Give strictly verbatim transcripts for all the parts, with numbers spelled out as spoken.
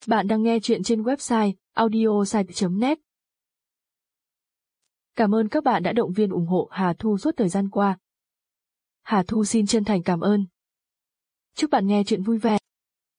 Bạn đang nghe chuyện trên website audiosite chấm net. Cảm ơn các bạn đã động viên ủng hộ Hà Thu suốt thời gian qua. Hà Thu xin chân thành cảm ơn. Chúc bạn nghe chuyện vui vẻ.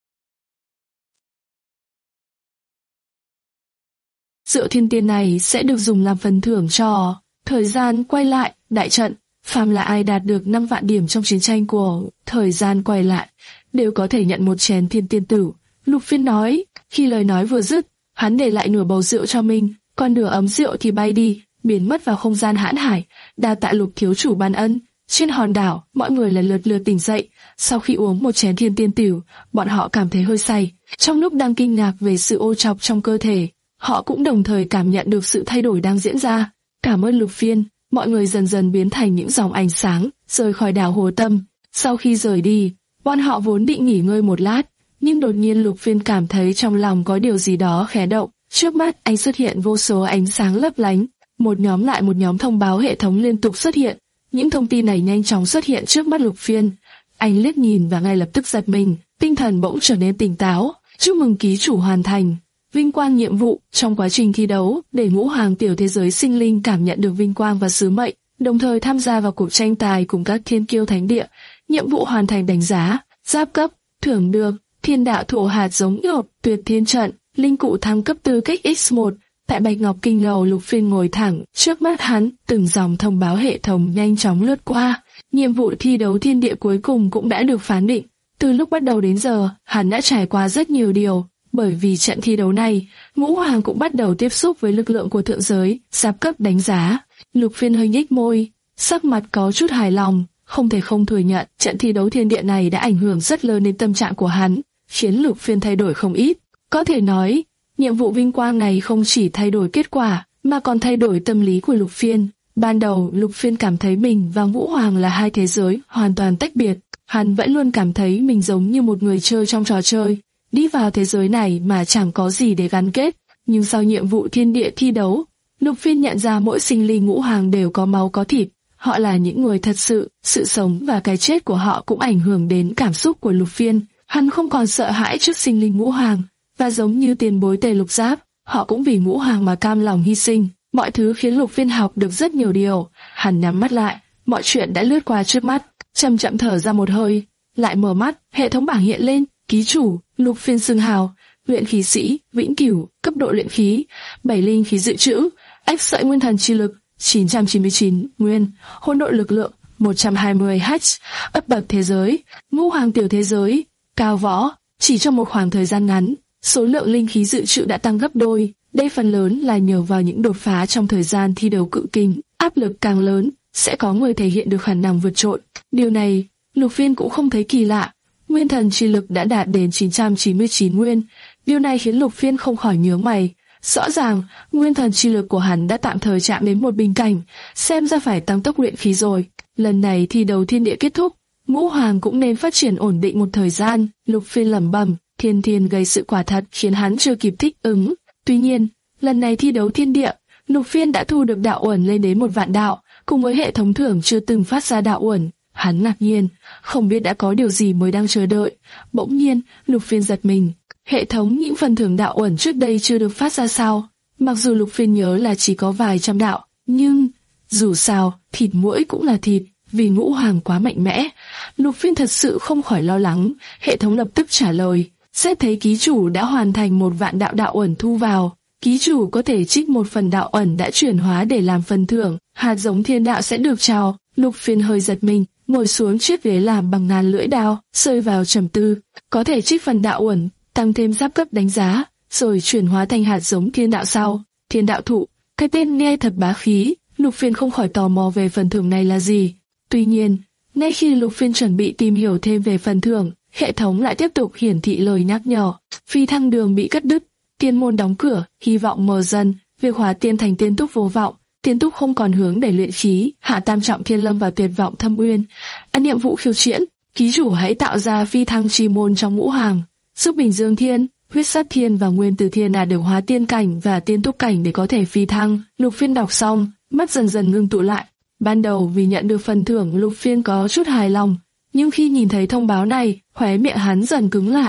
Rượu thiên tiên này sẽ được dùng làm phần thưởng cho thời gian quay lại đại trận. Phàm là ai đạt được năm vạn điểm trong chiến tranh của thời gian quay lại đều có thể nhận một chén thiên tiên tử. Lục Phiên nói. Khi lời nói vừa dứt, hắn để lại nửa bầu rượu cho mình, còn nửa ấm rượu thì bay đi, biến mất vào không gian hãn hải. Đa tạ Lục thiếu chủ ban ân. Trên hòn đảo, mọi người lần lượt lượt tỉnh dậy. Sau khi uống một chén thiên tiên tử, bọn họ cảm thấy hơi say. Trong lúc đang kinh ngạc về sự ô trọc trong cơ thể, họ cũng đồng thời cảm nhận được sự thay đổi đang diễn ra. Cảm ơn Lục Phiên. Mọi người dần dần biến thành những dòng ánh sáng, rời khỏi đảo Hồ Tâm. Sau khi rời đi, bọn họ vốn định nghỉ ngơi một lát, nhưng đột nhiên Lục Phiên cảm thấy trong lòng có điều gì đó khẽ động. Trước mắt anh xuất hiện vô số ánh sáng lấp lánh, một nhóm lại một nhóm thông báo hệ thống liên tục xuất hiện. Những thông tin này nhanh chóng xuất hiện trước mắt Lục Phiên. Anh liếc nhìn và ngay lập tức giật mình, tinh thần bỗng trở nên tỉnh táo. Chúc mừng ký chủ hoàn thành vinh quang nhiệm vụ. Trong quá trình thi đấu, để ngũ hoàng tiểu thế giới sinh linh cảm nhận được vinh quang và sứ mệnh, đồng thời tham gia vào cuộc tranh tài cùng các thiên kiêu thánh địa. Nhiệm vụ hoàn thành đánh giá, giáp cấp, thưởng được thiên đạo thụ hạt giống nhột, tuyệt thiên trận, linh cụ thăng cấp tư cách nhân một. Tại Bạch Ngọc Kinh Lầu, Lục Phiên ngồi thẳng, trước mắt hắn, từng dòng thông báo hệ thống nhanh chóng lướt qua. Nhiệm vụ thi đấu thiên địa cuối cùng cũng đã được phán định. Từ lúc bắt đầu đến giờ, hắn đã trải qua rất nhiều điều. Bởi vì trận thi đấu này, ngũ hoàng cũng bắt đầu tiếp xúc với lực lượng của thượng giới, giáp cấp đánh giá. Lục Phiên hơi nhếch môi, sắc mặt có chút hài lòng, không thể không thừa nhận trận thi đấu thiên địa này đã ảnh hưởng rất lớn đến tâm trạng của hắn, khiến Lục Phiên thay đổi không ít. Có thể nói, nhiệm vụ vinh quang này không chỉ thay đổi kết quả, mà còn thay đổi tâm lý của Lục Phiên. Ban đầu, Lục Phiên cảm thấy mình và ngũ hoàng là hai thế giới hoàn toàn tách biệt. Hắn vẫn luôn cảm thấy mình giống như một người chơi trong trò chơi, đi vào thế giới này mà chẳng có gì để gắn kết. Nhưng sau nhiệm vụ thiên địa thi đấu, Lục Phiên nhận ra mỗi sinh linh ngũ hoàng đều có máu có thịt. Họ là những người thật sự, sự sống và cái chết của họ cũng ảnh hưởng đến cảm xúc của Lục Phiên. Hắn không còn sợ hãi trước sinh linh ngũ hoàng, và giống như tiền bối Tề Lục Giáp, họ cũng vì ngũ hoàng mà cam lòng hy sinh. Mọi thứ khiến Lục Phiên học được rất nhiều điều. Hắn nhắm mắt lại, mọi chuyện đã lướt qua trước mắt, chậm chậm thở ra một hơi, lại mở mắt, hệ thống bảng hiện lên, ký chủ, Lục Phiên xưng hào, luyện khí sĩ, vĩnh cửu, cấp độ luyện khí, bảy linh khí dự trữ, ách sợi nguyên thần chi lực, chín trăm chín mươi chín nguyên, hỗn độn lực lượng, một trăm hai mươi H, ấp bậc thế giới, ngũ hoàng tiểu thế giới, cao võ. Chỉ trong một khoảng thời gian ngắn, số lượng linh khí dự trữ đã tăng gấp đôi. Đây phần lớn là nhờ vào những đột phá trong thời gian thi đấu cự kình. Áp lực càng lớn, sẽ có người thể hiện được khả năng vượt trội. Điều này, Lục Phiên cũng không thấy kỳ lạ. Nguyên thần chi lực đã đạt đến chín trăm chín mươi chín nguyên. Điều này khiến Lục Phiên không khỏi nhướng mày. Rõ ràng, nguyên thần chi lực của hắn đã tạm thời chạm đến một bình cảnh, xem ra phải tăng tốc luyện khí rồi. Lần này thi đấu thiên địa kết thúc, ngũ hoàng cũng nên phát triển ổn định một thời gian. Lục Phiên lẩm bẩm, thiên thiên gây sự quả thật khiến hắn chưa kịp thích ứng. Tuy nhiên, lần này thi đấu thiên địa, Lục Phiên đã thu được đạo uẩn lên đến một vạn đạo, cùng với hệ thống thưởng chưa từng phát ra đạo uẩn. Hắn ngạc nhiên, không biết đã có điều gì mới đang chờ đợi. Bỗng nhiên, Lục Phiên giật mình. Hệ thống những phần thưởng đạo uẩn trước đây chưa được phát ra sao? Mặc dù Lục Phiên nhớ là chỉ có vài trăm đạo, nhưng dù sao, thịt muỗi cũng là thịt. Vì ngũ hoàng quá mạnh mẽ, Lục Phiên thật sự không khỏi lo lắng. Hệ thống lập tức trả lời, xét thấy ký chủ đã hoàn thành một vạn đạo đạo uẩn thu vào, ký chủ có thể trích một phần đạo uẩn đã chuyển hóa để làm phần thưởng, hạt giống thiên đạo sẽ được trao. Lục Phiên hơi giật mình, ngồi xuống chiếc ghế làm bằng ngàn lưỡi đao, rơi vào trầm tư. Có thể trích phần đạo uẩn, tăng thêm giáp cấp đánh giá, rồi chuyển hóa thành hạt giống thiên đạo sau. Thiên đạo thụ, cái tên nghe thật bá khí. Lục Phiên không khỏi tò mò về phần thưởng này là gì. Tuy nhiên, ngay khi Lục Phiên chuẩn bị tìm hiểu thêm về phần thưởng, hệ thống lại tiếp tục hiển thị lời nhắc nhở. Phi thăng đường bị cắt đứt, tiên môn đóng cửa, hy vọng mờ dần, việc hóa tiên thành tiên túc vô vọng, tiên túc không còn hướng để luyện khí, hạ tam trọng thiên lâm vào tuyệt vọng thâm uyên. Ăn nhiệm vụ khiêu chiến, ký chủ hãy tạo ra phi thăng chi môn trong ngũ hoàng, giúp Bình Dương Thiên, Huyết Sát Thiên và Nguyên Tử Thiên đạt được hóa tiên cảnh và tiên túc cảnh để có thể phi thăng. Lục Phiên đọc xong, mắt dần dần ngưng tụ lại. Ban đầu vì nhận được phần thưởng, Lục Phiên có chút hài lòng, nhưng khi nhìn thấy thông báo này, khóe miệng hắn dần cứng lại.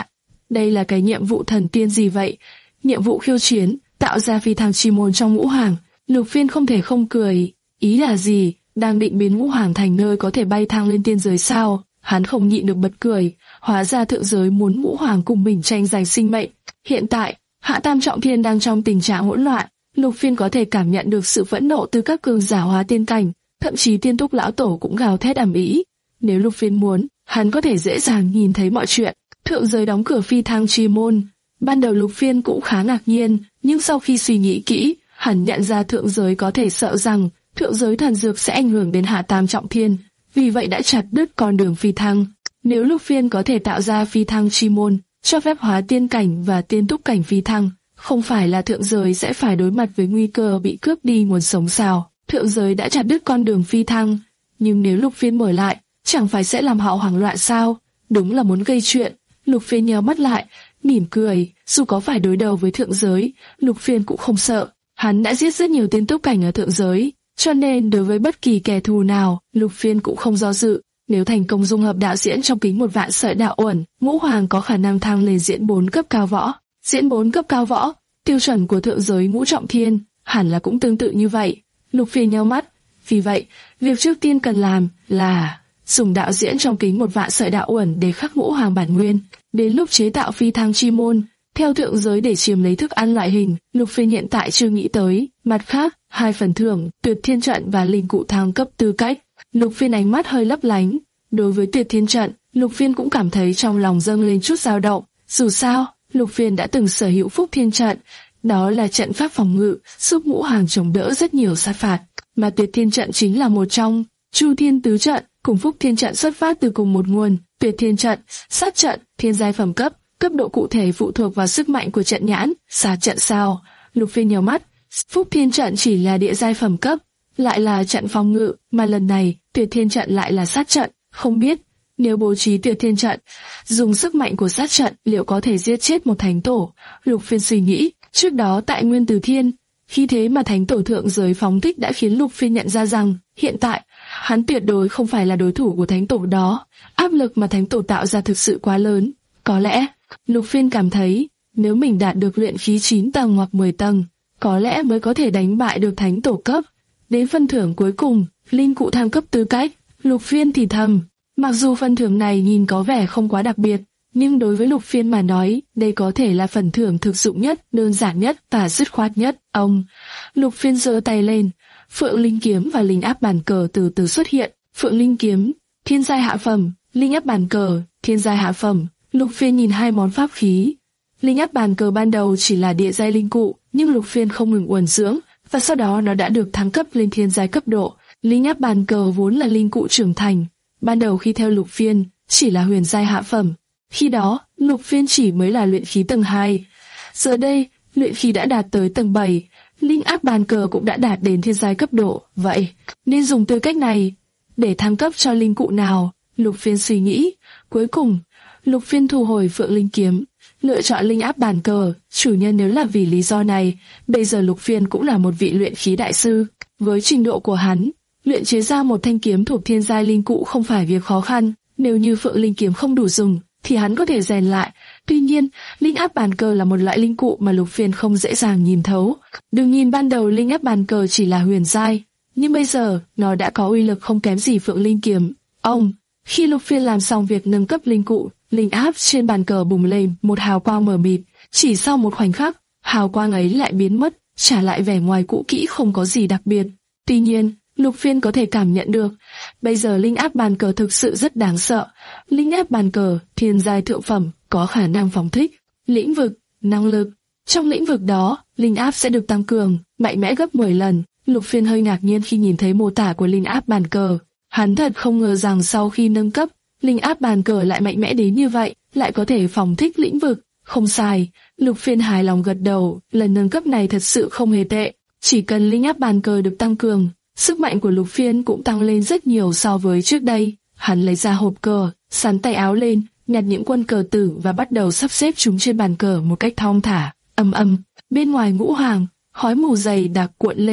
đây là cái nhiệm vụ thần tiên gì vậy? Nhiệm vụ khiêu chiến, tạo ra phi thăng chi môn trong ngũ hoàng. Lục Phiên không thể không cười. Ý là gì? Đang định biến ngũ hoàng thành nơi có thể bay thăng lên tiên giới sao? Hắn không nhịn được bật cười. Hóa ra thượng giới muốn ngũ hoàng cùng mình tranh giành sinh mệnh. Hiện tại, Hạ Tam Trọng Thiên đang trong tình trạng hỗn loạn. Lục Phiên có thể cảm nhận được sự phẫn nộ từ các cường giả hóa tiên cảnh, thậm chí Tiên Túc lão tổ cũng gào thét ầm ĩ. Nếu Lục Phiên muốn, hắn có thể dễ dàng nhìn thấy mọi chuyện. Thượng giới đóng cửa phi thăng chi môn. Ban đầu Lục Phiên cũng khá ngạc nhiên, nhưng sau khi suy nghĩ kỹ, hắn nhận ra thượng giới có thể sợ rằng thượng giới thần dược sẽ ảnh hưởng đến Hạ Tam Trọng Thiên, vì vậy đã chặt đứt con đường phi thăng. Nếu Lục Phiên có thể tạo ra phi thăng chi môn, cho phép hóa tiên cảnh và tiên túc cảnh phi thăng, không phải là thượng giới sẽ phải đối mặt với nguy cơ bị cướp đi nguồn sống sao? Thượng giới đã chặt đứt con đường phi thăng, nhưng nếu Lục Phiên mở lại, chẳng phải sẽ làm họ hoảng loạn sao? Đúng là muốn gây chuyện. Lục Phiên nheo mắt lại, mỉm cười. Dù có phải đối đầu với thượng giới, Lục Phiên cũng không sợ. Hắn đã giết rất nhiều tiên túc cảnh ở thượng giới, cho nên đối với bất kỳ kẻ thù nào, Lục Phiên cũng không do dự. Nếu thành công dung hợp đạo diễn trong kính một vạn sợi đạo uẩn, ngũ hoàng có khả năng thăng lên diễn bốn cấp cao võ. Diễn bốn cấp cao võ, tiêu chuẩn của thượng giới ngũ trọng thiên, hẳn là cũng tương tự như vậy. Lục Phiên nheo mắt. Vì vậy, việc trước tiên cần làm là dùng đạo diễn trong kính một vạn sợi đạo uẩn để khắc ngũ hoàng bản nguyên. Đến lúc chế tạo phi thăng chi môn, theo thượng giới để chiếm lấy thức ăn loại hình, Lục Phiên hiện tại chưa nghĩ tới. Mặt khác, hai phần thưởng, tuyệt thiên trận và linh cụ thăng cấp tư cách. Lục Phiên ánh mắt hơi lấp lánh. Đối với tuyệt thiên trận, Lục Phiên cũng cảm thấy trong lòng dâng lên chút dao động. Dù sao, Lục Phiên đã từng sở hữu phúc thiên trận. Đó là trận pháp phòng ngự, giúp ngũ hoàng chống đỡ rất nhiều sát phạt. Mà tuyệt thiên trận chính là một trong Chu Thiên tứ trận, cùng phúc thiên trận xuất phát từ cùng một nguồn. Tuyệt thiên trận, sát trận, thiên giai phẩm cấp, cấp độ cụ thể phụ thuộc vào sức mạnh của trận nhãn. Sát trận sao? Lục Phiên nhíu mắt. Phúc thiên trận chỉ là địa giai phẩm cấp, lại là trận phòng ngự, mà lần này tuyệt thiên trận lại là sát trận. Không biết nếu bố trí tuyệt thiên trận, dùng sức mạnh của sát trận liệu có thể giết chết một thánh tổ? Lục Phiên suy nghĩ. Trước đó tại Nguyên Tử Thiên, khi thế mà thánh tổ thượng giới phóng thích đã khiến Lục Phiên nhận ra rằng hiện tại hắn tuyệt đối không phải là đối thủ của thánh tổ đó. Áp lực mà thánh tổ tạo ra thực sự quá lớn. Có lẽ Lục Phiên cảm thấy nếu mình đạt được luyện khí chín tầng hoặc mười tầng, có lẽ mới có thể đánh bại được thánh tổ cấp. Đến phân thưởng cuối cùng, linh cụ thăng cấp tư cách, Lục Phiên thì thầm. Mặc dù phần thưởng này nhìn có vẻ không quá đặc biệt, nhưng đối với Lục Phiên mà nói, đây có thể là phần thưởng thực dụng nhất, đơn giản nhất và dứt khoát nhất. Ông, Lục Phiên giơ tay lên, Phượng Linh kiếm và linh áp bàn cờ từ từ xuất hiện. Phượng Linh kiếm, thiên giai hạ phẩm, linh áp bàn cờ, thiên giai hạ phẩm. Lục Phiên nhìn hai món pháp khí. Linh áp bàn cờ ban đầu chỉ là địa giai linh cụ, nhưng Lục Phiên không ngừng uốn dưỡng, và sau đó nó đã được thăng cấp lên thiên giai cấp độ. Linh áp bàn cờ vốn là linh cụ trưởng thành, ban đầu khi theo Lục Phiên chỉ là huyền giai hạ phẩm. Khi đó, Lục Phiên chỉ mới là luyện khí tầng hai. Giờ đây, luyện khí đã đạt tới tầng bảy, linh áp bàn cờ cũng đã đạt đến thiên giai cấp độ. Vậy, nên dùng tư cách này để thăng cấp cho linh cụ nào? Lục Phiên suy nghĩ. Cuối cùng, Lục Phiên thu hồi Phượng Linh kiếm, lựa chọn linh áp bàn cờ. Chủ nhân nếu là vì lý do này, bây giờ Lục Phiên cũng là một vị luyện khí đại sư. Với trình độ của hắn, luyện chế ra một thanh kiếm thuộc thiên giai linh cụ không phải việc khó khăn. Nếu như Phượng Linh kiếm không đủ dùng, thì hắn có thể rèn lại. Tuy nhiên, linh áp bàn cờ là một loại linh cụ mà Lục Phiên không dễ dàng nhìn thấu. Đừng nhìn ban đầu linh áp bàn cờ chỉ là huyền giai, nhưng bây giờ nó đã có uy lực không kém gì Phượng Linh kiếm. Ông, khi Lục Phiên làm xong việc nâng cấp linh cụ, linh áp trên bàn cờ bùng lên một hào quang mờ mịt. Chỉ sau một khoảnh khắc, hào quang ấy lại biến mất, trả lại vẻ ngoài cũ kỹ không có gì đặc biệt. Tuy nhiên, Lục Phiên có thể cảm nhận được, bây giờ linh áp bàn cờ thực sự rất đáng sợ. Linh áp bàn cờ, thiên giai thượng phẩm, có khả năng phóng thích lĩnh vực, năng lực. Trong lĩnh vực đó, linh áp sẽ được tăng cường, mạnh mẽ gấp mười lần. Lục Phiên hơi ngạc nhiên khi nhìn thấy mô tả của linh áp bàn cờ. Hắn thật không ngờ rằng sau khi nâng cấp, linh áp bàn cờ lại mạnh mẽ đến như vậy, lại có thể phóng thích lĩnh vực. Không sai, Lục Phiên hài lòng gật đầu, lần nâng cấp này thật sự không hề tệ. Chỉ cần linh áp bàn cờ được tăng cường, sức mạnh của Lục Phiên cũng tăng lên rất nhiều so với trước đây. Hắn lấy ra hộp cờ, sắn tay áo lên, nhặt những quân cờ tử và bắt đầu sắp xếp chúng trên bàn cờ một cách thong thả. Ầm ầm, bên ngoài ngũ hoàng, khói mù dày đặc cuộn lên,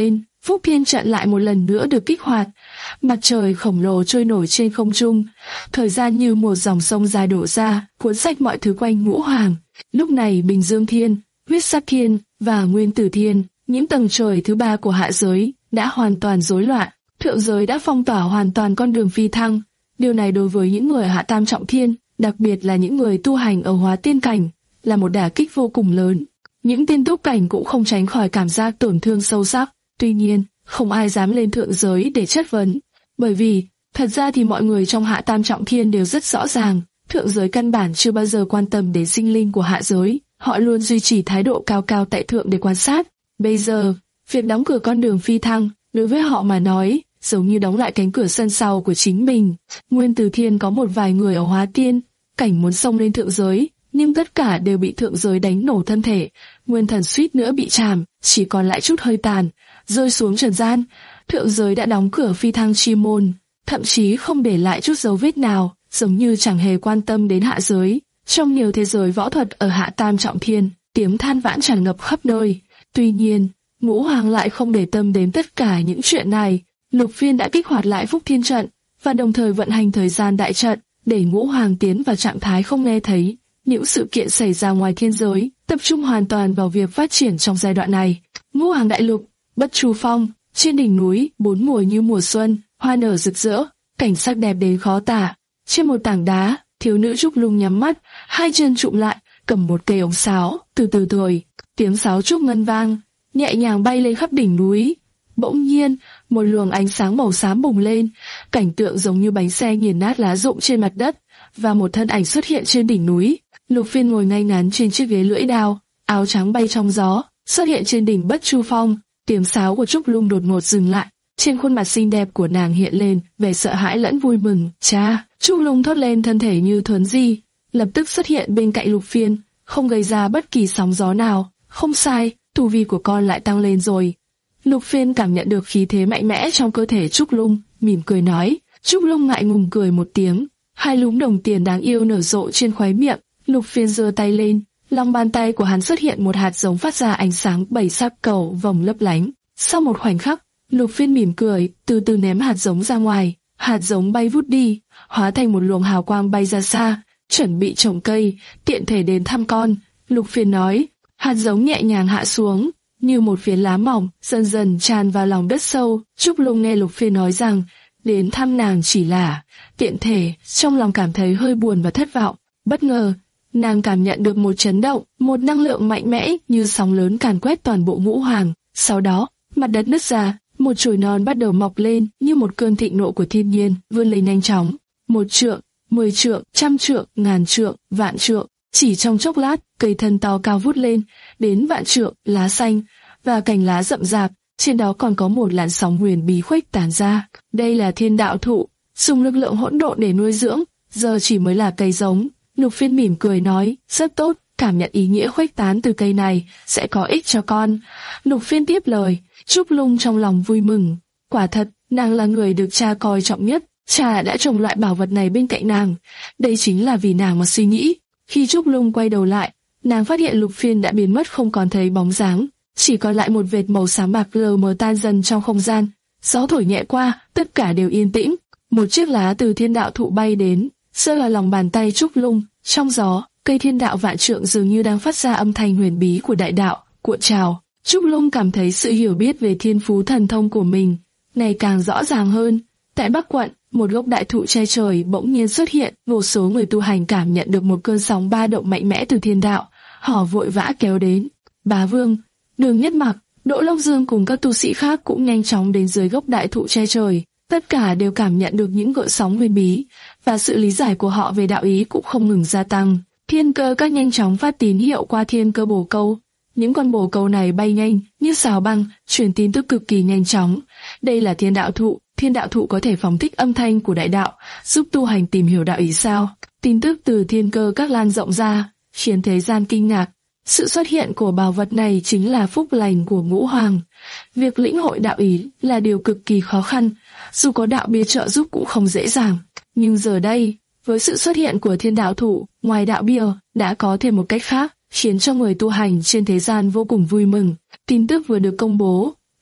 Phúc Thiên trận lại một lần nữa được kích hoạt. Mặt trời khổng lồ trôi nổi trên không trung, thời gian như một dòng sông dài đổ ra, cuốn sạch mọi thứ quanh Ngũ Hoàng. Lúc này Bình Dương Thiên, Huyết Sắc Thiên và Nguyên Tử Thiên, những tầng trời thứ ba của hạ giới, đã hoàn toàn rối loạn. Thượng giới đã phong tỏa hoàn toàn con đường phi thăng. Điều này đối với những người hạ tam trọng thiên, đặc biệt là những người tu hành ở hóa tiên cảnh, là một đả kích vô cùng lớn. Những tiên túc cảnh cũng không tránh khỏi cảm giác tổn thương sâu sắc. Tuy nhiên, không ai dám lên thượng giới để chất vấn, bởi vì, thật ra thì mọi người trong hạ tam trọng thiên đều rất rõ ràng, thượng giới căn bản chưa bao giờ quan tâm đến sinh linh của hạ giới, họ luôn duy trì thái độ cao cao tại thượng để quan sát. Bây giờ, việc đóng cửa con đường phi thăng, đối với họ mà nói, giống như đóng lại cánh cửa sân sau của chính mình. Nguyên Tử Thiên có một vài người ở hóa tiên cảnh muốn xông lên thượng giới, nhưng tất cả đều bị thượng giới đánh nổ thân thể. Nguyên thần suýt nữa bị trảm, chỉ còn lại chút hơi tàn, rơi xuống trần gian. Thượng giới đã đóng cửa phi thăng chi môn, thậm chí không để lại chút dấu vết nào, giống như chẳng hề quan tâm đến hạ giới. Trong nhiều thế giới võ thuật ở hạ tam trọng thiên, tiếng than vãn tràn ngập khắp nơi. Tuy nhiên, Ngũ Hoàng lại không để tâm đến tất cả những chuyện này. Lục Phiên đã kích hoạt lại Phúc Thiên trận và đồng thời vận hành thời gian đại trận để Ngũ Hoàng tiến vào trạng thái không nghe thấy những sự kiện xảy ra ngoài thiên giới, tập trung hoàn toàn vào việc phát triển trong giai đoạn này. Ngũ Hoàng đại lục, Bất Chu Phong, trên đỉnh núi, bốn mùa như mùa xuân, hoa nở rực rỡ, cảnh sắc đẹp đến khó tả. Trên một tảng đá, thiếu nữ Trúc Lung nhắm mắt, hai chân trụm lại, cầm một cây ống sáo, từ từ thổi, tiếng sáo trúc ngân vang, nhẹ nhàng bay lên khắp đỉnh núi. Bỗng nhiên, một luồng ánh sáng màu xám bùng lên, cảnh tượng giống như bánh xe nghiền nát lá rụng trên mặt đất, và một thân ảnh xuất hiện trên đỉnh núi. Lục Phiên ngồi ngay ngắn trên chiếc ghế lưỡi đao, áo trắng bay trong gió, xuất hiện trên đỉnh Bất Chu Phong. Tiếng sáo của Trúc Lung đột ngột dừng lại, trên khuôn mặt xinh đẹp của nàng hiện lên vẻ sợ hãi lẫn vui mừng. Cha! Trúc Lung thốt lên, thân thể như thuấn di, lập tức xuất hiện bên cạnh Lục Phiên, không gây ra bất kỳ sóng gió nào. Không sai, tu vi của con lại tăng lên rồi. Lục Phiên cảm nhận được khí thế mạnh mẽ trong cơ thể Trúc Lung, mỉm cười nói. Trúc Lung ngại ngùng cười một tiếng, hai lúm đồng tiền đáng yêu nở rộ trên khóe miệng. Lục Phiên giơ tay lên, lòng bàn tay của hắn xuất hiện một hạt giống phát ra ánh sáng bảy sắc cầu vòng lấp lánh. Sau một khoảnh khắc, Lục Phiên mỉm cười, từ từ ném hạt giống ra ngoài. Hạt giống bay vút đi, hóa thành một luồng hào quang bay ra xa, chuẩn bị trồng cây, tiện thể đến thăm con. Lục Phiên nói, hạt giống nhẹ nhàng hạ xuống, như một phiến lá mỏng, dần dần tràn vào lòng đất sâu. Trúc Lung nghe Lục Phiên nói rằng, đến thăm nàng chỉ là tiện thể, trong lòng cảm thấy hơi buồn và thất vọng. Bất ngờ, nàng cảm nhận được một chấn động, một năng lượng mạnh mẽ như sóng lớn càn quét toàn bộ Ngũ Hoàng. Sau đó, mặt đất nứt ra, một chồi non bắt đầu mọc lên như một cơn thịnh nộ của thiên nhiên, vươn lên nhanh chóng. Một trượng, mười trượng, trăm trượng, ngàn trượng, vạn trượng. Chỉ trong chốc lát, cây thân to cao vút lên, đến vạn trượng, lá xanh và cành lá rậm rạp, trên đó còn có một làn sóng huyền bí khuếch tán ra. Đây là thiên đạo thụ, dùng lực lượng hỗn độn để nuôi dưỡng, giờ chỉ mới là cây giống. Lục Phiên mỉm cười nói, rất tốt, cảm nhận ý nghĩa khuếch tán từ cây này sẽ có ích cho con. Lục Phiên tiếp lời. Trúc Lung trong lòng vui mừng, quả thật, nàng là người được cha coi trọng nhất, cha đã trồng loại bảo vật này bên cạnh nàng, đây chính là vì nàng mà suy nghĩ. Khi Trúc Lung quay đầu lại, nàng phát hiện Lục Phiên đã biến mất không còn thấy bóng dáng, chỉ còn lại một vệt màu xám bạc lờ mờ tan dần trong không gian. Gió thổi nhẹ qua, tất cả đều yên tĩnh. Một chiếc lá từ thiên đạo thụ bay đến, rơi vào lòng bàn tay Trúc Lung. Trong gió, cây thiên đạo vạn trượng dường như đang phát ra âm thanh huyền bí của đại đạo, cuộn trào. Trúc Lung cảm thấy sự hiểu biết về thiên phú thần thông của mình ngày càng rõ ràng hơn. Tại Bắc Quận, một gốc đại thụ che trời bỗng nhiên xuất hiện, vô số người tu hành cảm nhận được một cơn sóng ba động mạnh mẽ từ thiên đạo, họ vội vã kéo đến. Bá Vương, Đường Nhất Mặc, Đỗ Long Dương cùng các tu sĩ khác cũng nhanh chóng đến dưới gốc đại thụ che trời. Tất cả đều cảm nhận được những gợn sóng huyền bí, và sự lý giải của họ về đạo ý cũng không ngừng gia tăng. Thiên cơ các nhanh chóng phát tín hiệu qua thiên cơ bồ câu. Những con bồ câu này bay nhanh như xào băng, truyền tin tức cực kỳ nhanh chóng. Đây là thiên đạo thụ, thiên đạo thụ có thể phóng thích âm thanh của đại đạo, giúp tu hành tìm hiểu đạo ý sao? Tin tức từ thiên cơ các lan rộng ra, khiến thế gian kinh ngạc. Sự xuất hiện của bảo vật này chính là phúc lành của Ngũ Hoàng. Việc lĩnh hội đạo ý là điều cực kỳ khó khăn, dù có đạo bia trợ giúp cũng không dễ dàng. Nhưng giờ đây, với sự xuất hiện của thiên đạo thụ, ngoài đạo bia, đã có thêm một cách khác, khiến cho người tu hành trên thế gian vô cùng vui mừng. Tin tức vừa được công bố,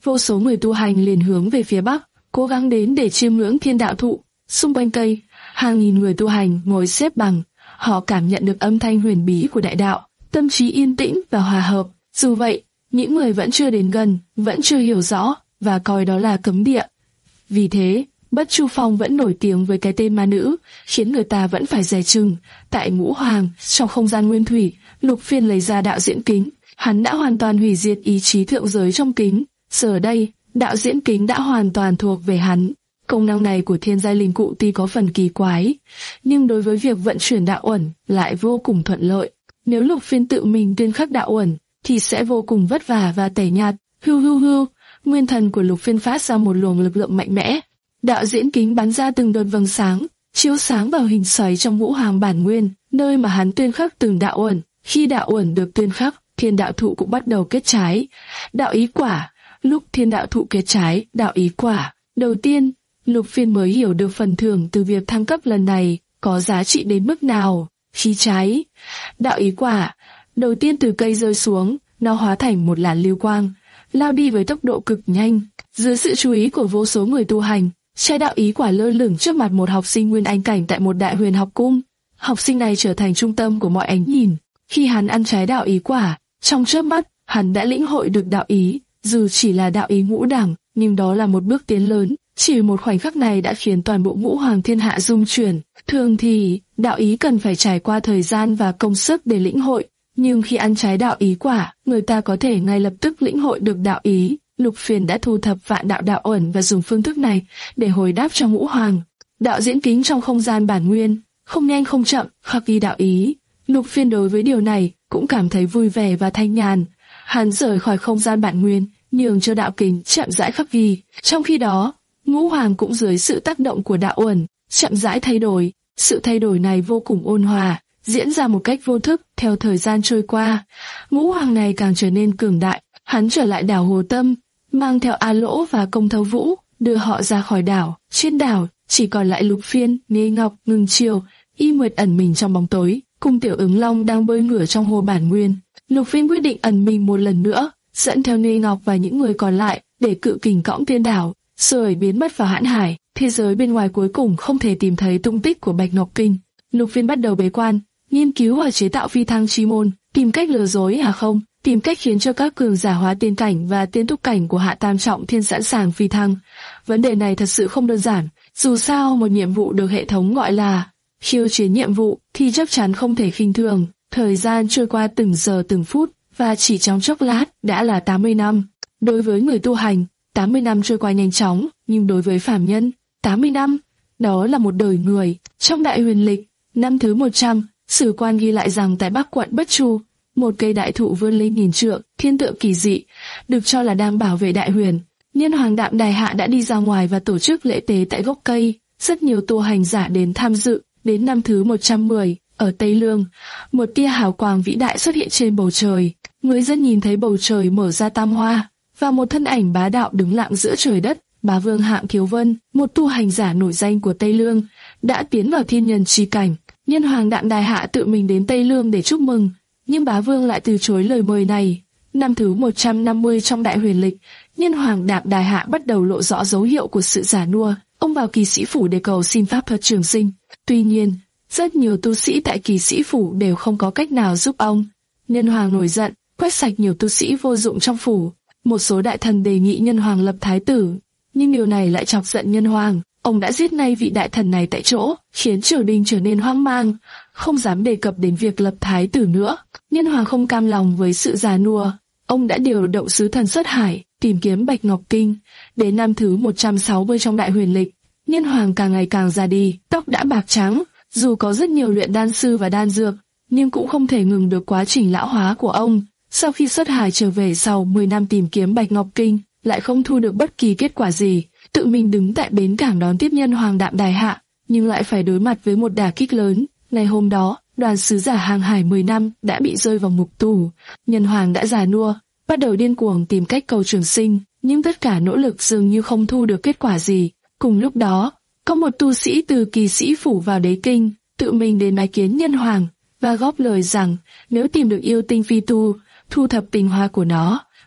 vô số người tu hành liền hướng về phía bắc, cố gắng đến để chiêm ngưỡng thiên đạo thụ. Xung quanh cây, hàng nghìn người tu hành ngồi xếp bằng, họ cảm nhận được âm thanh huyền bí của đại đạo, tâm trí yên tĩnh và hòa hợp. Dù vậy, những người vẫn chưa đến gần, vẫn chưa hiểu rõ và coi đó là cấm địa. Vì thế, Bất Chu Phong vẫn nổi tiếng với cái tên ma nữ, khiến người ta vẫn phải dè chừng. Tại Ngũ Hoàng, trong không gian nguyên thủy, Lục Phiên lấy ra đạo diễn kính, hắn đã hoàn toàn hủy diệt ý chí thượng giới trong kính. Giờ đây, đạo diễn kính đã hoàn toàn thuộc về hắn. Công năng này của thiên giai linh cụ tuy có phần kỳ quái, nhưng đối với việc vận chuyển đạo uẩn lại vô cùng thuận lợi. Nếu Lục Phiên tự mình tuyên khắc đạo uẩn, thì sẽ vô cùng vất vả và tẻ nhạt. Hưu hưu hưu, nguyên thần của Lục Phiên phát ra một luồng lực lượng mạnh mẽ. Đạo diễn kính bắn ra từng đợt vầng sáng, chiếu sáng vào hình xoáy trong Ngũ Hoàng bản nguyên, nơi mà hắn tuyên khắc từng đạo uẩn. Khi đạo uẩn được tuyên khắc, thiên đạo thụ cũng bắt đầu kết trái. Đạo ý quả. Lúc thiên đạo thụ kết trái, đạo ý quả. Đầu tiên, Lục Phiên mới hiểu được phần thưởng từ việc thăng cấp lần này có giá trị đến mức nào. Khi trái, đạo ý quả, đầu tiên từ cây rơi xuống, nó hóa thành một làn lưu quang, lao đi với tốc độ cực nhanh. Dưới sự chú ý của vô số người tu hành, trái đạo ý quả lơ lửng trước mặt một học sinh nguyên anh cảnh tại một đại huyền học cung. Học sinh này trở thành trung tâm của mọi ánh nhìn. Khi hắn ăn trái đạo ý quả, trong chớp mắt, hắn đã lĩnh hội được đạo ý. Dù chỉ là đạo ý ngũ đẳng, nhưng đó là một bước tiến lớn. Chỉ một khoảnh khắc này đã khiến toàn bộ Ngũ Hoàng thiên hạ rung chuyển. Thường thì, đạo ý cần phải trải qua thời gian và công sức để lĩnh hội. Nhưng khi ăn trái đạo ý quả, người ta có thể ngay lập tức lĩnh hội được đạo ý. Lục Phiên đã thu thập vạn đạo đạo uẩn và dùng phương thức này để hồi đáp cho Ngũ Hoàng. Đạo diễn kính trong không gian bản nguyên, không nhanh không chậm, khắc ghi đạo ý. Lục Phiên đối với điều này cũng cảm thấy vui vẻ và thanh nhàn. Hắn rời khỏi không gian bản nguyên, nhường cho đạo kính chậm rãi khắc ghi. Trong khi đó, Ngũ Hoàng cũng dưới sự tác động của đạo uẩn, chậm rãi thay đổi. Sự thay đổi này vô cùng ôn hòa, diễn ra một cách vô thức. Theo thời gian trôi qua, Ngũ Hoàng này càng trở nên cường đại. Hắn trở lại đảo Hồ Tâm, mang theo A Lỗ và Công Thâu Vũ, đưa họ ra khỏi đảo. Trên đảo chỉ còn lại Lục Phiên, Nghê Ngọc, Ngưng Chiều, Y Nguyệt ẩn mình trong bóng tối, cùng Tiểu Ứng Long đang bơi ngửa trong hồ bản nguyên. Lục Phiên quyết định ẩn mình một lần nữa, dẫn theo Nghê Ngọc và những người còn lại để cự kình cõng tiên đảo, rồi biến mất vào hãn hải. Thế giới bên ngoài cuối cùng không thể tìm thấy tung tích của Bạch Ngọc Kinh. Lục Phiên bắt đầu bế quan, nghiên cứu và chế tạo phi thăng chi môn, tìm cách lừa dối à không, tìm cách khiến cho các cường giả hóa tiên cảnh và tiên túc cảnh của hạ tam trọng thiên sẵn sàng phi thăng. Vấn đề này thật sự không đơn giản. Dù sao một nhiệm vụ được hệ thống gọi là khiêu chiến nhiệm vụ thì chắc chắn không thể khinh thường. Thời gian trôi qua từng giờ từng phút và chỉ trong chốc lát đã là tám mươi năm. Đối với người tu hành, tám mươi năm trôi qua nhanh chóng, nhưng đối với phàm nhân, tám mươi năm, đó là một đời người. Trong Đại Huyền Lịch, năm thứ một trăm, sử quan ghi lại rằng tại Bắc quận Bất Chu, một cây đại thụ vươn lên nghìn trượng, thiên tượng kỳ dị, được cho là đang bảo vệ Đại Huyền. Nhân Hoàng Đạm Đài Hạ đã đi ra ngoài và tổ chức lễ tế tại gốc cây. Rất nhiều tu hành giả đến tham dự. Đến năm thứ một trăm mười, ở Tây Lương, một tia hào quang vĩ đại xuất hiện trên bầu trời. Người dân nhìn thấy bầu trời mở ra tam hoa, và một thân ảnh bá đạo đứng lặng giữa trời đất. Bá Vương Hạng Thiếu Vân, một tu hành giả nổi danh của Tây Lương, đã tiến vào thiên nhân chi cảnh. Nhân Hoàng Đạm Đài Hạ tự mình đến Tây Lương để chúc mừng, nhưng Bá Vương lại từ chối lời mời này. Năm thứ một trăm năm mươi trong Đại Huyền Lịch, Nhân Hoàng Đạm Đài Hạ bắt đầu lộ rõ dấu hiệu của sự già nua. Ông vào Kỳ Sĩ Phủ để cầu xin pháp thuật trường sinh. Tuy nhiên, rất nhiều tu sĩ tại Kỳ Sĩ Phủ đều không có cách nào giúp ông. Nhân Hoàng nổi giận, quét sạch nhiều tu sĩ vô dụng trong phủ. Một số đại thần đề nghị Nhân Hoàng lập thái tử, nhưng điều này lại chọc giận Nhân Hoàng. Ông đã giết ngay vị đại thần này tại chỗ, khiến triều đình trở nên hoang mang, không dám đề cập đến việc lập thái tử nữa. Nhân Hoàng không cam lòng với sự già nua, ông đã điều động sứ thần xuất hải tìm kiếm Bạch Ngọc Kinh. Đến năm thứ một trăm sáu mươi trong Đại Huyền Lịch, Nhân Hoàng càng ngày càng già đi, tóc đã bạc trắng. Dù có rất nhiều luyện đan sư và đan dược, nhưng cũng không thể ngừng được quá trình lão hóa của ông. Sau khi xuất hải trở về sau mười năm tìm kiếm Bạch Ngọc Kinh, lại không thu được bất kỳ kết quả gì. Tự mình đứng tại bến cảng đón tiếp Nhân Hoàng Đạm Đài Hạ, nhưng lại phải đối mặt với một đả kích lớn. Ngày hôm đó, đoàn sứ giả hàng hải mười năm đã bị rơi vào ngục tù. Nhân Hoàng đã già nua, bắt đầu điên cuồng tìm cách cầu trường sinh, nhưng tất cả nỗ lực dường như không thu được kết quả gì. Cùng lúc đó, có một tu sĩ từ Kỳ Sĩ Phủ vào Đế Kinh, tự mình đến bái kiến Nhân Hoàng và góp lời rằng nếu tìm được yêu tinh phi tu, thu thập tinh hoa của nó,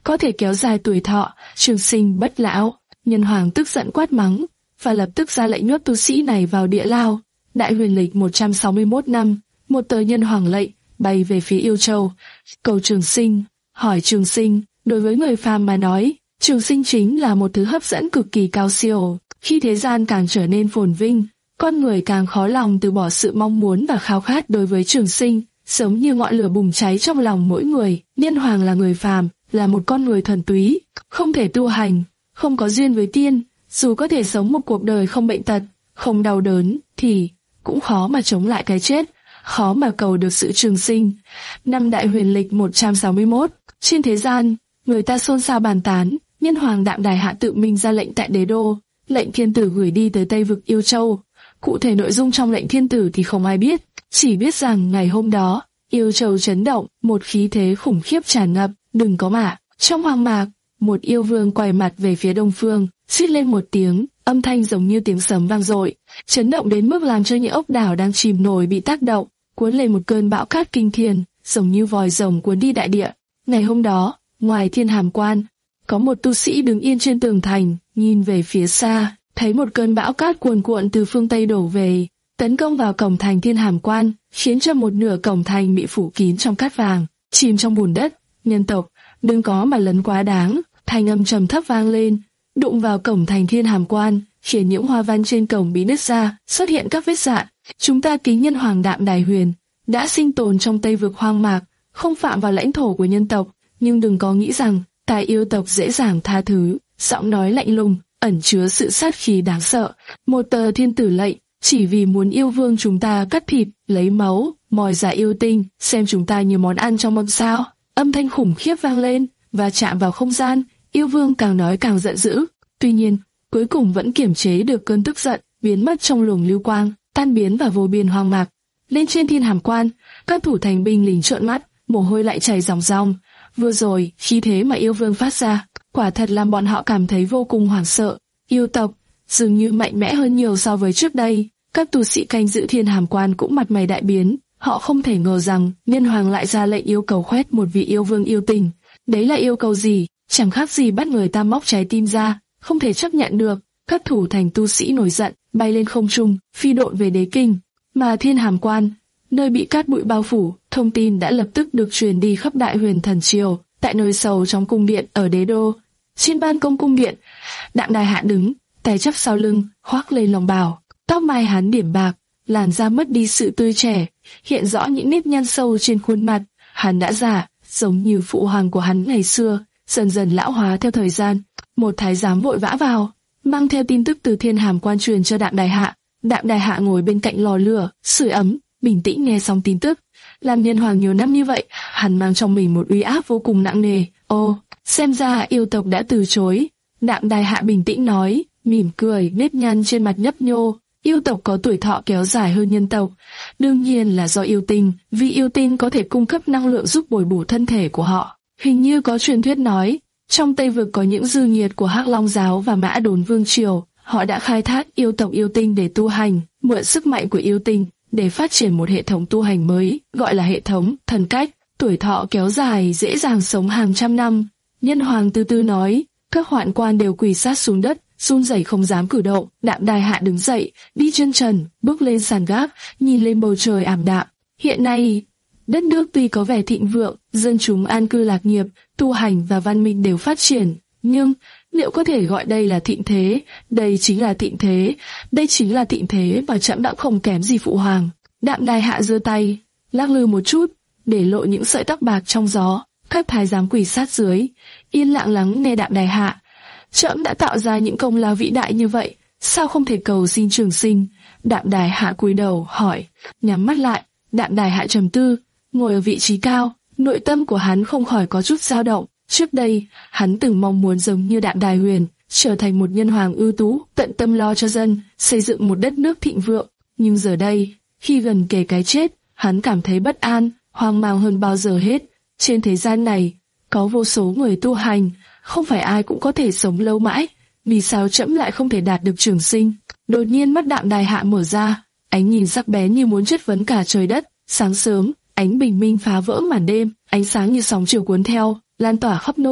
có thể kéo dài tuổi thọ, trường sinh bất lão. Nhân hoàng tức giận quát mắng, và lập tức ra lệnh nhốt tu sĩ này vào địa lao. Đại huyền lịch một trăm sáu mươi mốt năm, một tờ nhân hoàng lệnh bay về phía Yêu Châu, cầu trường sinh. Hỏi trường sinh, đối với người phàm mà nói, trường sinh chính là một thứ hấp dẫn cực kỳ cao siêu. Khi thế gian càng trở nên phồn vinh, con người càng khó lòng từ bỏ sự mong muốn và khao khát đối với trường sinh, giống như ngọn lửa bùng cháy trong lòng mỗi người. Nhân hoàng là người phàm, là một con người thuần túy, không thể tu hành, không có duyên với tiên, dù có thể sống một cuộc đời không bệnh tật, không đau đớn, thì cũng khó mà chống lại cái chết, khó mà cầu được sự trường sinh. Năm Đại huyền lịch một trăm sáu mươi mốt, trên thế gian, người ta xôn xao bàn tán, nhân hoàng Đạm Đài Hạ tự mình ra lệnh tại đế đô, lệnh thiên tử gửi đi tới Tây vực Yêu Châu. Cụ thể nội dung trong lệnh thiên tử thì không ai biết, chỉ biết rằng ngày hôm đó, Yêu Châu chấn động, một khí thế khủng khiếp tràn ngập, đừng có mà. Trong hoang mạc, một yêu vương quay mặt về phía đông phương, xít lên một tiếng, âm thanh giống như tiếng sấm vang dội, chấn động đến mức làm cho những ốc đảo đang chìm nổi bị tác động, cuốn lên một cơn bão cát kinh thiên, giống như vòi rồng cuốn đi đại địa. Ngày hôm đó, ngoài Thiên Hàm Quan, có một tu sĩ đứng yên trên tường thành, nhìn về phía xa, thấy một cơn bão cát cuồn cuộn từ phương Tây đổ về, tấn công vào cổng thành Thiên Hàm Quan, khiến cho một nửa cổng thành bị phủ kín trong cát vàng, chìm trong bùn đất. Nhân tộc, đừng có mà lấn quá đáng. Thanh âm trầm thấp vang lên, đụng vào cổng thành Thiên Hàm Quan, khiến những hoa văn trên cổng bị nứt ra, xuất hiện các vết rạn. Chúng ta kính nhân hoàng Đạm Đài Huyền, đã sinh tồn trong Tây vực hoang mạc, không phạm vào lãnh thổ của nhân tộc, nhưng đừng có nghĩ rằng tài yêu tộc dễ dàng tha thứ. Giọng nói lạnh lùng, ẩn chứa sự sát khí đáng sợ. Một tờ thiên tử lệnh, chỉ vì muốn yêu vương chúng ta cắt thịt, lấy máu, moi ra yêu tinh, xem chúng ta như món ăn trong mâm sao. Âm thanh khủng khiếp vang lên, và chạm vào không gian. Yêu vương càng nói càng giận dữ, tuy nhiên, cuối cùng vẫn kiềm chế được cơn tức giận, biến mất trong luồng lưu quang, tan biến vào vô biên hoang mạc. Lên trên Thiên Hàm Quan, các thủ thành binh lính trợn mắt, mồ hôi lại chảy ròng ròng. Vừa rồi, khí thế mà yêu vương phát ra, quả thật làm bọn họ cảm thấy vô cùng hoảng sợ. Yêu tộc dường như mạnh mẽ hơn nhiều so với trước đây. Các tu sĩ canh giữ Thiên Hàm Quan cũng mặt mày đại biến, họ không thể ngờ rằng nhân hoàng lại ra lệnh yêu cầu khoét một vị yêu vương yêu tình. Đấy là yêu cầu gì? Chẳng khác gì bắt người ta móc trái tim ra, không thể chấp nhận được. Các thủ thành tu sĩ nổi giận, bay lên không trung, phi độn về đế kinh. Mà Thiên Hàm Quan, nơi bị cát bụi bao phủ, thông tin đã lập tức được truyền đi khắp Đại Huyền Thần Triều. Tại nơi sâu trong cung điện ở đế đô, trên ban công cung điện, Đạm Đài Hạ đứng, tay chắp sau lưng, khoác lên lòng bào, tóc mai hắn điểm bạc, làn da mất đi sự tươi trẻ, hiện rõ những nếp nhăn sâu trên khuôn mặt. Hắn đã già, giống như phụ hoàng của hắn ngày xưa, dần dần lão hóa theo thời gian. Một thái giám vội vã vào, mang theo tin tức từ Thiên Hàm Quan truyền cho Đạm Đài Hạ. Đạm Đài Hạ ngồi bên cạnh lò lửa, sưởi ấm, bình tĩnh nghe xong tin tức. Làm nhân hoàng nhiều năm như vậy, hắn mang trong mình một uy áp vô cùng nặng nề. Ô, xem ra yêu tộc đã từ chối. Đạm Đài Hạ bình tĩnh nói, mỉm cười, nếp nhăn trên mặt nhấp nhô. Yêu tộc có tuổi thọ kéo dài hơn nhân tộc, đương nhiên là do yêu tinh, vì yêu tinh có thể cung cấp năng lượng giúp bồi bổ thân thể của họ. Hình như có truyền thuyết nói, trong Tây vực có những dư nghiệt của Hắc Long giáo và Mã Đốn Vương triều, họ đã khai thác yêu tộc yêu tinh để tu hành, mượn sức mạnh của yêu tinh để phát triển một hệ thống tu hành mới, gọi là hệ thống thần cách. Tuổi thọ kéo dài, dễ dàng sống hàng trăm năm. Nhân hoàng từ từ nói, các hoạn quan đều quỳ sát xuống đất, run rẩy không dám cử động. Đạm Đài Hạ đứng dậy, đi chân trần, bước lên sàn gác, nhìn lên bầu trời ảm đạm. Hiện nay, đất nước tuy có vẻ thịnh vượng, dân chúng an cư lạc nghiệp, tu hành và văn minh đều phát triển, nhưng liệu có thể gọi đây là thịnh thế? Đây chính là thịnh thế, đây chính là thịnh thế mà trẫm đã không kém gì phụ hoàng. Đạm Đài Hạ giơ tay, lắc lư một chút, để lộ những sợi tóc bạc trong gió. Các thái giám quỳ sát dưới, yên lặng lắng nghe Đạm Đài Hạ. Trẫm đã tạo ra những công lao vĩ đại như vậy, sao không thể cầu xin trường sinh? Đạm Đài Hạ cúi đầu hỏi, nhắm mắt lại. Đạm Đài Hạ trầm tư, ngồi ở vị trí cao, nội tâm của hắn không khỏi có chút dao động. Trước đây, hắn từng mong muốn giống như Đạm Đài Huyền, trở thành một nhân hoàng ưu tú, tận tâm lo cho dân, xây dựng một đất nước thịnh vượng. Nhưng giờ đây, khi gần kề cái chết, hắn cảm thấy bất an, hoang mang hơn bao giờ hết. Trên thế gian này, có vô số người tu hành, không phải ai cũng có thể sống lâu mãi. Vì sao trẫm lại không thể đạt được trường sinh? Đột nhiên mắt Đạm Đài Hạ mở ra, ánh nhìn sắc bén như muốn chất vấn cả trời đất. Sáng sớm, ánh bình minh phá vỡ màn đêm, ánh sáng như sóng chiều cuốn theo, lan tỏa khắp nơi, tạo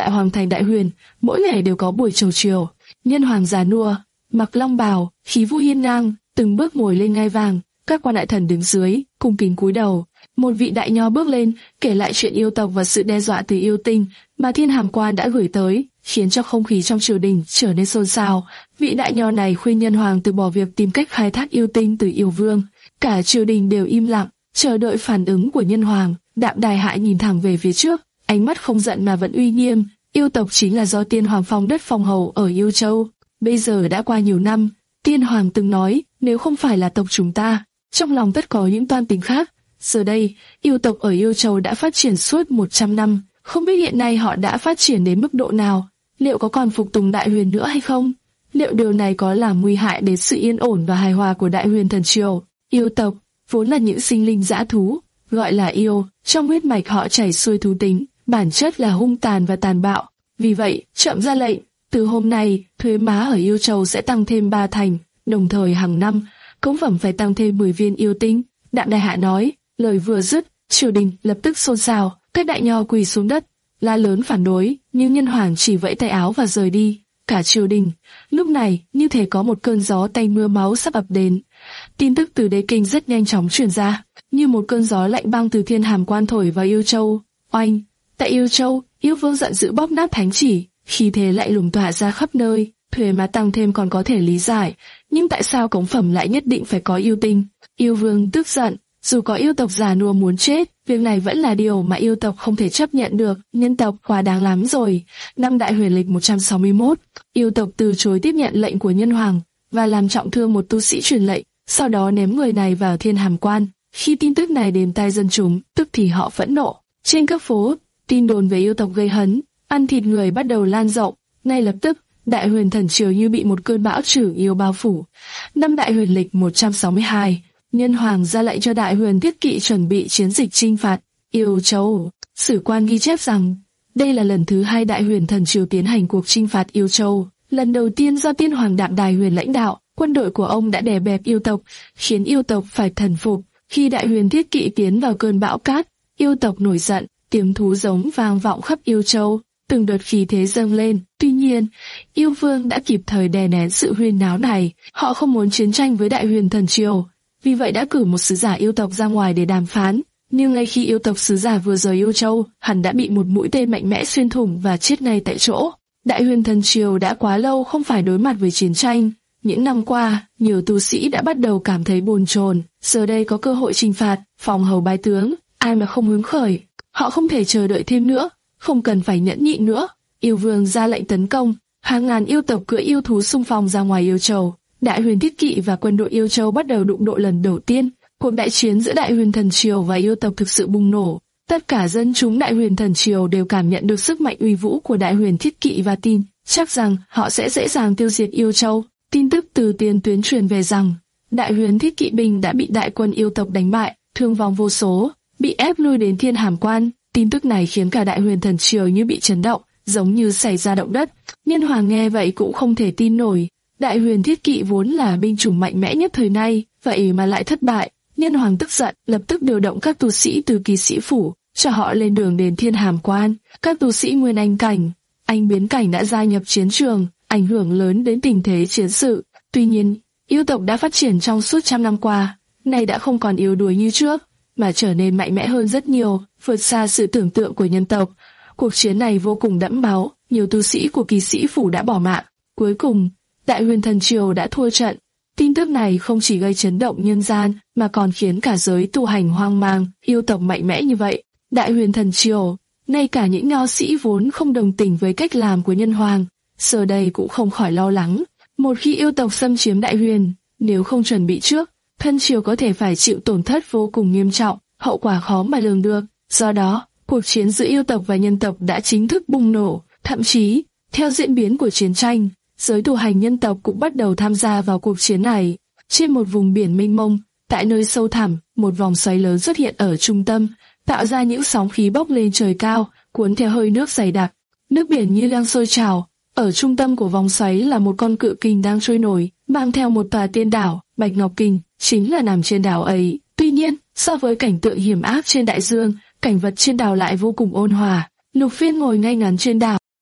tại Hoàng thành Đại Huyền, mỗi ngày đều có buổi chầu chiều. Nhân hoàng già nua, mặc long bào, khí vũ hiên ngang, từng bước ngồi lên ngai vàng. Các quan đại thần đứng dưới, cung kính cúi đầu. Một vị đại nho bước lên, kể lại chuyện yêu tộc và sự đe dọa từ yêu tinh mà Thiên Hàm Quan đã gửi tới, khiến cho không khí trong triều đình trở nên xôn xao. Vị đại nho này khuyên nhân hoàng từ bỏ việc tìm cách khai thác yêu tinh từ yêu vương. Cả triều đình đều im lặng, chờ đợi phản ứng của nhân hoàng. Đạm Đài Hại nhìn thẳng về phía trước, ánh mắt không giận mà vẫn uy nghiêm. Yêu tộc chính là do Tiên Hoàng phong đất phong hầu ở Yêu Châu. Bây giờ đã qua nhiều năm, Tiên Hoàng từng nói, nếu không phải là tộc chúng ta, trong lòng tất có những toan tính khác. Giờ đây, yêu tộc ở Yêu Châu đã phát triển suốt một trăm năm, không biết hiện nay họ đã phát triển đến mức độ nào, liệu có còn phục tùng Đại Huyền nữa hay không? Liệu điều này có làm nguy hại đến sự yên ổn và hài hòa của Đại Huyền thần triều? Yêu tộc vốn là những sinh linh dã thú, gọi là yêu, trong huyết mạch họ chảy xuôi thú tính, bản chất là hung tàn và tàn bạo. Vì vậy, Trẫm ra lệnh, từ hôm nay, thuế má ở Yêu Châu sẽ tăng thêm ba thành, đồng thời hàng năm, cống phẩm phải tăng thêm mười viên yêu tinh. Đạm Đài Hạ nói, lời vừa dứt, triều đình lập tức xôn xao, các đại nho quỳ xuống đất, la lớn phản đối, nhưng nhân hoàng chỉ vẫy tay áo và rời đi. Cả triều đình, lúc này, như thể có một cơn gió tanh mưa máu sắp ập đến. Tin tức từ đế kinh rất nhanh chóng truyền ra, như một cơn gió lạnh băng từ Thiên Hàm Quan thổi vào Yêu Châu. Oanh! Tại Yêu Châu, yêu vương giận dữ bóp nát thánh chỉ, khí thế lại lùng tỏa ra khắp nơi. Thuế má tăng thêm còn có thể lý giải, nhưng tại sao cống phẩm lại nhất định phải có yêu tinh? Yêu vương tức giận, dù có yêu tộc già nua muốn chết, việc này vẫn là điều mà yêu tộc không thể chấp nhận được. Nhân tộc quá đáng lắm rồi. Năm Đại Huyền lịch một trăm sáu mươi mốt, yêu tộc từ chối tiếp nhận lệnh của nhân hoàng và làm trọng thương một tu sĩ truyền lệnh, sau đó ném người này vào Thiên Hàm Quan. Khi tin tức này đến tai dân chúng, tức thì họ phẫn nộ. Trên các phố, tin đồn về yêu tộc gây hấn, ăn thịt người bắt đầu lan rộng. Ngay lập tức, Đại Huyền thần triều như bị một cơn bão trừ yêu bao phủ. Năm Đại Huyền lịch một trăm sáu mươi hai, nhân hoàng ra lệnh cho Đại Huyền Thiết Kỵ chuẩn bị chiến dịch chinh phạt Yêu Châu. Sử quan ghi chép rằng, đây là lần thứ hai Đại Huyền thần triều tiến hành cuộc chinh phạt Yêu Châu. Lần đầu tiên do Tiên Hoàng Đạm Đài Huyền lãnh đạo, quân đội của ông đã đè bẹp yêu tộc, khiến yêu tộc phải thần phục. Khi Đại Huyền Thiết Kỵ tiến vào cơn bão cát, yêu tộc nổi giận, tiếng thú giống vang vọng khắp Yêu Châu, từng đợt khí thế dâng lên. Tuy nhiên, yêu vương đã kịp thời đè nén sự huyên náo này. Họ không muốn chiến tranh với Đại Huyền thần triều, vì vậy đã cử một sứ giả yêu tộc ra ngoài để đàm phán. Nhưng ngay khi yêu tộc sứ giả vừa rời Yêu Châu, hắn đã bị một mũi tên mạnh mẽ xuyên thủng và chết ngay tại chỗ. Đại Huyền thần triều đã quá lâu không phải đối mặt với chiến tranh. Những năm qua, nhiều tu sĩ đã bắt đầu cảm thấy bồn chồn. Giờ đây có cơ hội trừng phạt, phòng hầu bái tướng, ai mà không hứng khởi. Họ không thể chờ đợi thêm nữa, không cần phải nhẫn nhịn nữa. Yêu vương ra lệnh tấn công, hàng ngàn yêu tộc cưỡi yêu thú xung phong ra ngoài Yêu Châu. Đại Huyền Thiết Kỵ và quân đội Yêu Châu bắt đầu đụng độ lần đầu tiên. Cuộc đại chiến giữa Đại Huyền thần triều và yêu tộc thực sự bùng nổ. Tất cả dân chúng Đại Huyền thần triều đều cảm nhận được sức mạnh uy vũ của Đại Huyền Thiết Kỵ và tin chắc rằng họ sẽ dễ dàng tiêu diệt Yêu Châu. Tin tức từ tiền tuyến truyền về rằng Đại Huyền Thiết Kỵ binh đã bị đại quân yêu tộc đánh bại, thương vong vô số, bị ép lui đến Thiên Hàm Quan. Tin tức này khiến cả Đại Huyền thần triều như bị chấn động, giống như xảy ra động đất. Nhân hoàng nghe vậy cũng không thể tin nổi. Đại Huyền Thiết Kỵ vốn là binh chủng mạnh mẽ nhất thời nay, vậy mà lại thất bại. Nhân hoàng tức giận, lập tức điều động các tu sĩ từ Kỳ Sĩ phủ, cho họ lên đường đến Thiên Hàm Quan. Các tu sĩ Nguyên Anh cảnh, Anh Biến cảnh đã gia nhập chiến trường, ảnh hưởng lớn đến tình thế chiến sự. Tuy nhiên, yêu tộc đã phát triển trong suốt trăm năm qua, nay đã không còn yếu đuối như trước, mà trở nên mạnh mẽ hơn rất nhiều, vượt xa sự tưởng tượng của nhân tộc. Cuộc chiến này vô cùng đẫm máu, nhiều tu sĩ của Kỳ Sĩ phủ đã bỏ mạng. Cuối cùng, Đại Huyền thần triều đã thua trận. Tin tức này không chỉ gây chấn động nhân gian, mà còn khiến cả giới tu hành hoang mang. Yêu tộc mạnh mẽ như vậy, Đại Huyền thần triều, ngay cả những nho sĩ vốn không đồng tình với cách làm của nhân hoàng, giờ đây cũng không khỏi lo lắng. Một khi yêu tộc xâm chiếm Đại Huyền, nếu không chuẩn bị trước, thân triều có thể phải chịu tổn thất vô cùng nghiêm trọng, hậu quả khó mà lường được. Do đó, cuộc chiến giữa yêu tộc và nhân tộc đã chính thức bùng nổ. Thậm chí, theo diễn biến của chiến tranh, giới tu hành nhân tộc cũng bắt đầu tham gia vào cuộc chiến này. Trên một vùng biển mênh mông, tại nơi sâu thẳm, một vòng xoáy lớn xuất hiện ở trung tâm, tạo ra những sóng khí bốc lên trời cao, cuốn theo hơi nước dày đặc. Nước biển như đang sôi trào. Ở trung tâm của vòng xoáy là một con cự kình đang trôi nổi, mang theo một tòa tiên đảo. Bạch Ngọc Kình chính là nằm trên đảo ấy. Tuy nhiên, so với cảnh tượng hiểm ác trên đại dương, cảnh vật trên đảo lại vô cùng ôn hòa. Lục Phiên ngồi ngay ngắn trên đảo,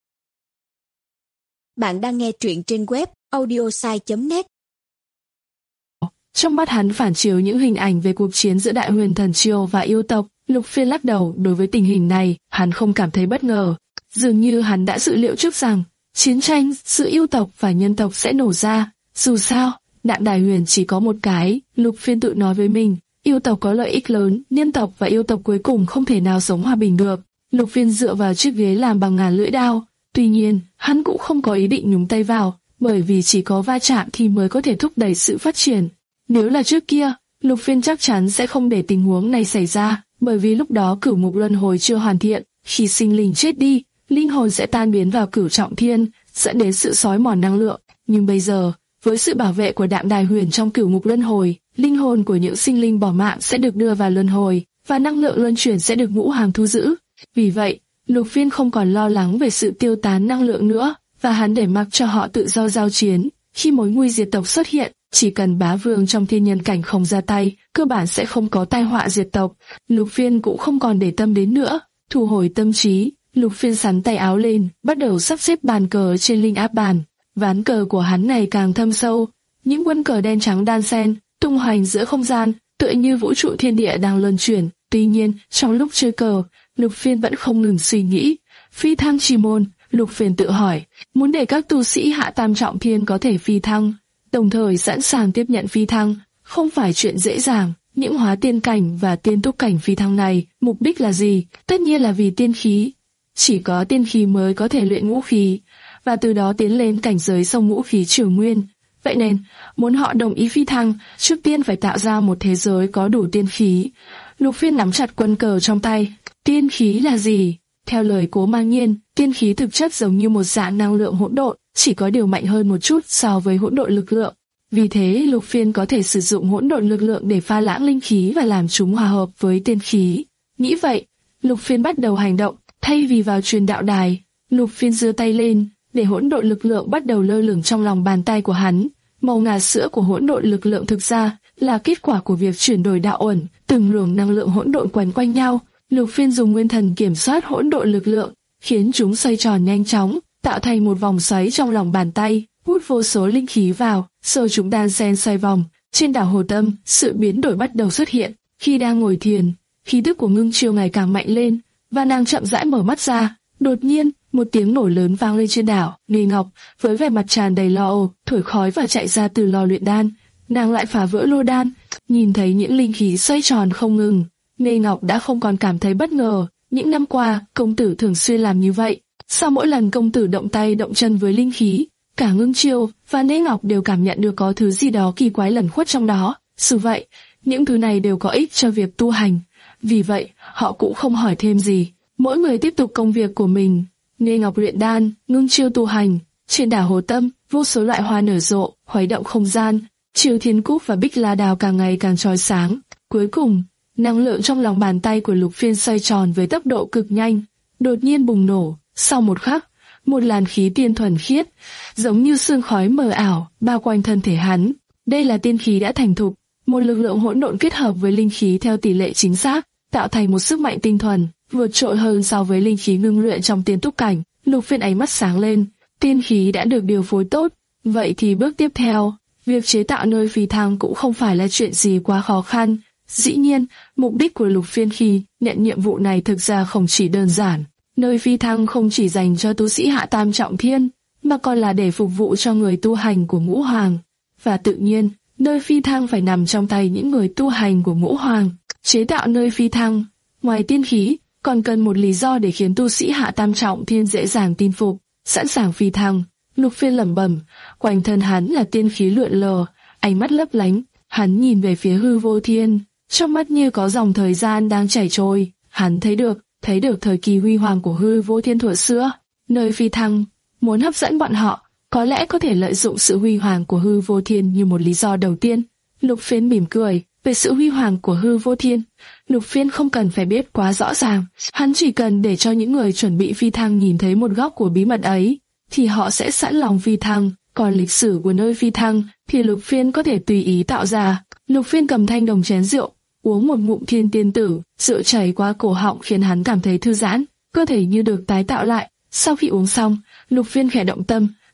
Bạn đang nghe truyện trên web audiosai chấm net. Trong mắt hắn phản chiếu những hình ảnh về cuộc chiến giữa Đại Huyền Thần Triều và yêu tộc. Lục Phiên lắc đầu, đối với tình hình này, hắn không cảm thấy bất ngờ. Dường như hắn đã dự liệu trước rằng chiến tranh giữa yêu tộc và nhân tộc sẽ nổ ra. Dù sao, Đạm Đài Huyền chỉ có một cái, Lục Phiên tự nói với mình. Yêu tộc có lợi ích lớn, nhân tộc và yêu tộc cuối cùng không thể nào sống hòa bình được. Lục Phiên dựa vào chiếc ghế làm bằng ngàn lưỡi đao. Tuy nhiên, hắn cũng không có ý định nhúng tay vào, bởi vì chỉ có va chạm thì mới có thể thúc đẩy sự phát triển. Nếu là trước kia, Lục Phiên chắc chắn sẽ không để tình huống này xảy ra, bởi vì lúc đó cửu ngục luân hồi chưa hoàn thiện. Khi sinh linh chết đi, linh hồn sẽ tan biến vào cửu trọng thiên, dẫn đến sự xói mòn năng lượng. Nhưng bây giờ, với sự bảo vệ của Đạm Đài Huyền trong cửu ngục luân hồi, linh hồn của những sinh linh bỏ mạng sẽ được đưa vào luân hồi, và năng lượng luân chuyển sẽ được Ngũ Hoàng thu giữ. Vì vậy, Lục Phiên không còn lo lắng về sự tiêu tán năng lượng nữa, và hắn để mặc cho họ tự do giao chiến. Khi mối nguy diệt tộc xuất hiện, chỉ cần bá vương trong thiên nhân cảnh không ra tay, cơ bản sẽ không có tai họa diệt tộc. Lục Phiên cũng không còn để tâm đến nữa. Thu hồi tâm trí, Lục Phiên sắn tay áo lên, bắt đầu sắp xếp bàn cờ trên linh áp bàn. Ván cờ của hắn này càng thâm sâu, những quân cờ đen trắng đan xen, tung hoành giữa không gian, tựa như vũ trụ thiên địa đang luân chuyển. Tuy nhiên, trong lúc chơi cờ, Lục Phiên vẫn không ngừng suy nghĩ. Phi thăng chi môn, Lục Phiên tự hỏi, muốn để các tu sĩ hạ tam trọng thiên có thể phi thăng, đồng thời sẵn sàng tiếp nhận phi thăng, không phải chuyện dễ dàng. Những hóa tiên cảnh và tiên túc cảnh phi thăng này, mục đích là gì? Tất nhiên là vì tiên khí. Chỉ có tiên khí mới có thể luyện ngũ khí, và từ đó tiến lên cảnh giới sông ngũ khí triều nguyên. Vậy nên, muốn họ đồng ý phi thăng, trước tiên phải tạo ra một thế giới có đủ tiên khí. Lục Phiên nắm chặt quân cờ trong tay. Tiên khí là gì? Theo lời Cố Mang Nhiên, tiên khí thực chất giống như một dạng năng lượng hỗn độn, chỉ có điều mạnh hơn một chút so với hỗn độn lực lượng. Vì thế, Lục Phiên có thể sử dụng hỗn độn lực lượng để pha loãng linh khí và làm chúng hòa hợp với tiên khí. Nghĩ vậy, Lục Phiên bắt đầu hành động. Thay vì vào truyền đạo đài, Lục Phiên giơ tay lên, để hỗn độn lực lượng bắt đầu lơ lửng trong lòng bàn tay của hắn. Màu ngà sữa của hỗn độn lực lượng thực ra là kết quả của việc chuyển đổi đạo ẩn, từng luồng năng lượng hỗn độn quấn quanh nhau. Lục Phiên dùng nguyên thần kiểm soát hỗn độn lực lượng, khiến chúng xoay tròn nhanh chóng, tạo thành một vòng xoáy trong lòng bàn tay, hút vô số linh khí vào, rồi chúng đan xen xoay vòng. Trên đảo Hồ Tâm, sự biến đổi bắt đầu xuất hiện. Khi đang ngồi thiền, khí tức của Ngưng Chiêu ngày càng mạnh lên, và nàng chậm rãi mở mắt ra. Đột nhiên, một tiếng nổ lớn vang lên trên đảo. Nghê Ngọc, với vẻ mặt tràn đầy lo âu, thổi khói và chạy ra từ lò luyện đan. Nàng lại phá vỡ lô đan, nhìn thấy những linh khí xoay tròn không ngừng. Nghê Ngọc đã không còn cảm thấy bất ngờ. Những năm qua, công tử thường xuyên làm như vậy. Sau mỗi lần công tử động tay động chân với linh khí, cả Ngưng Chiêu và Nghê Ngọc đều cảm nhận được có thứ gì đó kỳ quái lẩn khuất trong đó. Dù vậy, những thứ này đều có ích cho việc tu hành. Vì vậy, họ cũng không hỏi thêm gì. Mỗi người tiếp tục công việc của mình. Nghê Ngọc luyện đan, Ngưng Chiêu tu hành. Trên đảo Hồ Tâm, vô số loại hoa nở rộ, khuấy động không gian. Chiêu Thiên Cúc và Bích La Đào càng ngày càng chói sáng. Cuối cùng, năng lượng trong lòng bàn tay của Lục Phiên xoay tròn với tốc độ cực nhanh, đột nhiên bùng nổ. Sau một khắc, một làn khí tiên thuần khiết, giống như sương khói mờ ảo, bao quanh thân thể hắn. Đây là tiên khí đã thành thục, một lực lượng hỗn độn kết hợp với linh khí theo tỷ lệ chính xác, tạo thành một sức mạnh tinh thuần, vượt trội hơn so với linh khí ngưng luyện trong tiên túc cảnh. Lục Phiên ánh mắt sáng lên, tiên khí đã được điều phối tốt, vậy thì bước tiếp theo, việc chế tạo nơi phi thăng cũng không phải là chuyện gì quá khó khăn. Dĩ nhiên, mục đích của Lục Phiên khi nhận nhiệm vụ này thực ra không chỉ đơn giản. Nơi phi thăng không chỉ dành cho tu sĩ hạ tam trọng thiên, mà còn là để phục vụ cho người tu hành của Ngũ Hoàng. Và tự nhiên, nơi phi thăng phải nằm trong tay những người tu hành của Ngũ Hoàng. Chế tạo nơi phi thăng, ngoài tiên khí, còn cần một lý do để khiến tu sĩ hạ tam trọng thiên dễ dàng tin phục, sẵn sàng phi thăng. Lục Phiên lẩm bẩm, quanh thân hắn là tiên khí lượn lờ, ánh mắt lấp lánh. Hắn nhìn về phía hư vô thiên, trong mắt như có dòng thời gian đang chảy trôi. Hắn thấy được, thấy được thời kỳ huy hoàng của hư vô thiên thuở xưa. Nơi phi thăng, muốn hấp dẫn bọn họ, có lẽ có thể lợi dụng sự huy hoàng của hư vô thiên như một lý do đầu tiên. Lục Phiên mỉm cười, về sự huy hoàng của hư vô thiên, Lục Phiên không cần phải biết quá rõ ràng, hắn chỉ cần để cho những người chuẩn bị phi thăng nhìn thấy một góc của bí mật ấy, thì họ sẽ sẵn lòng phi thăng. Còn lịch sử của nơi phi thăng thì Lục Phiên có thể tùy ý tạo ra. Lục Phiên cầm thanh đồng chén rượu, uống một ngụm thiên tiên tử, rượu chảy qua cổ họng khiến hắn cảm thấy thư giãn, cơ thể như được tái tạo lại. Sau khi uống xong, Lục Phiên khẽ động tâm,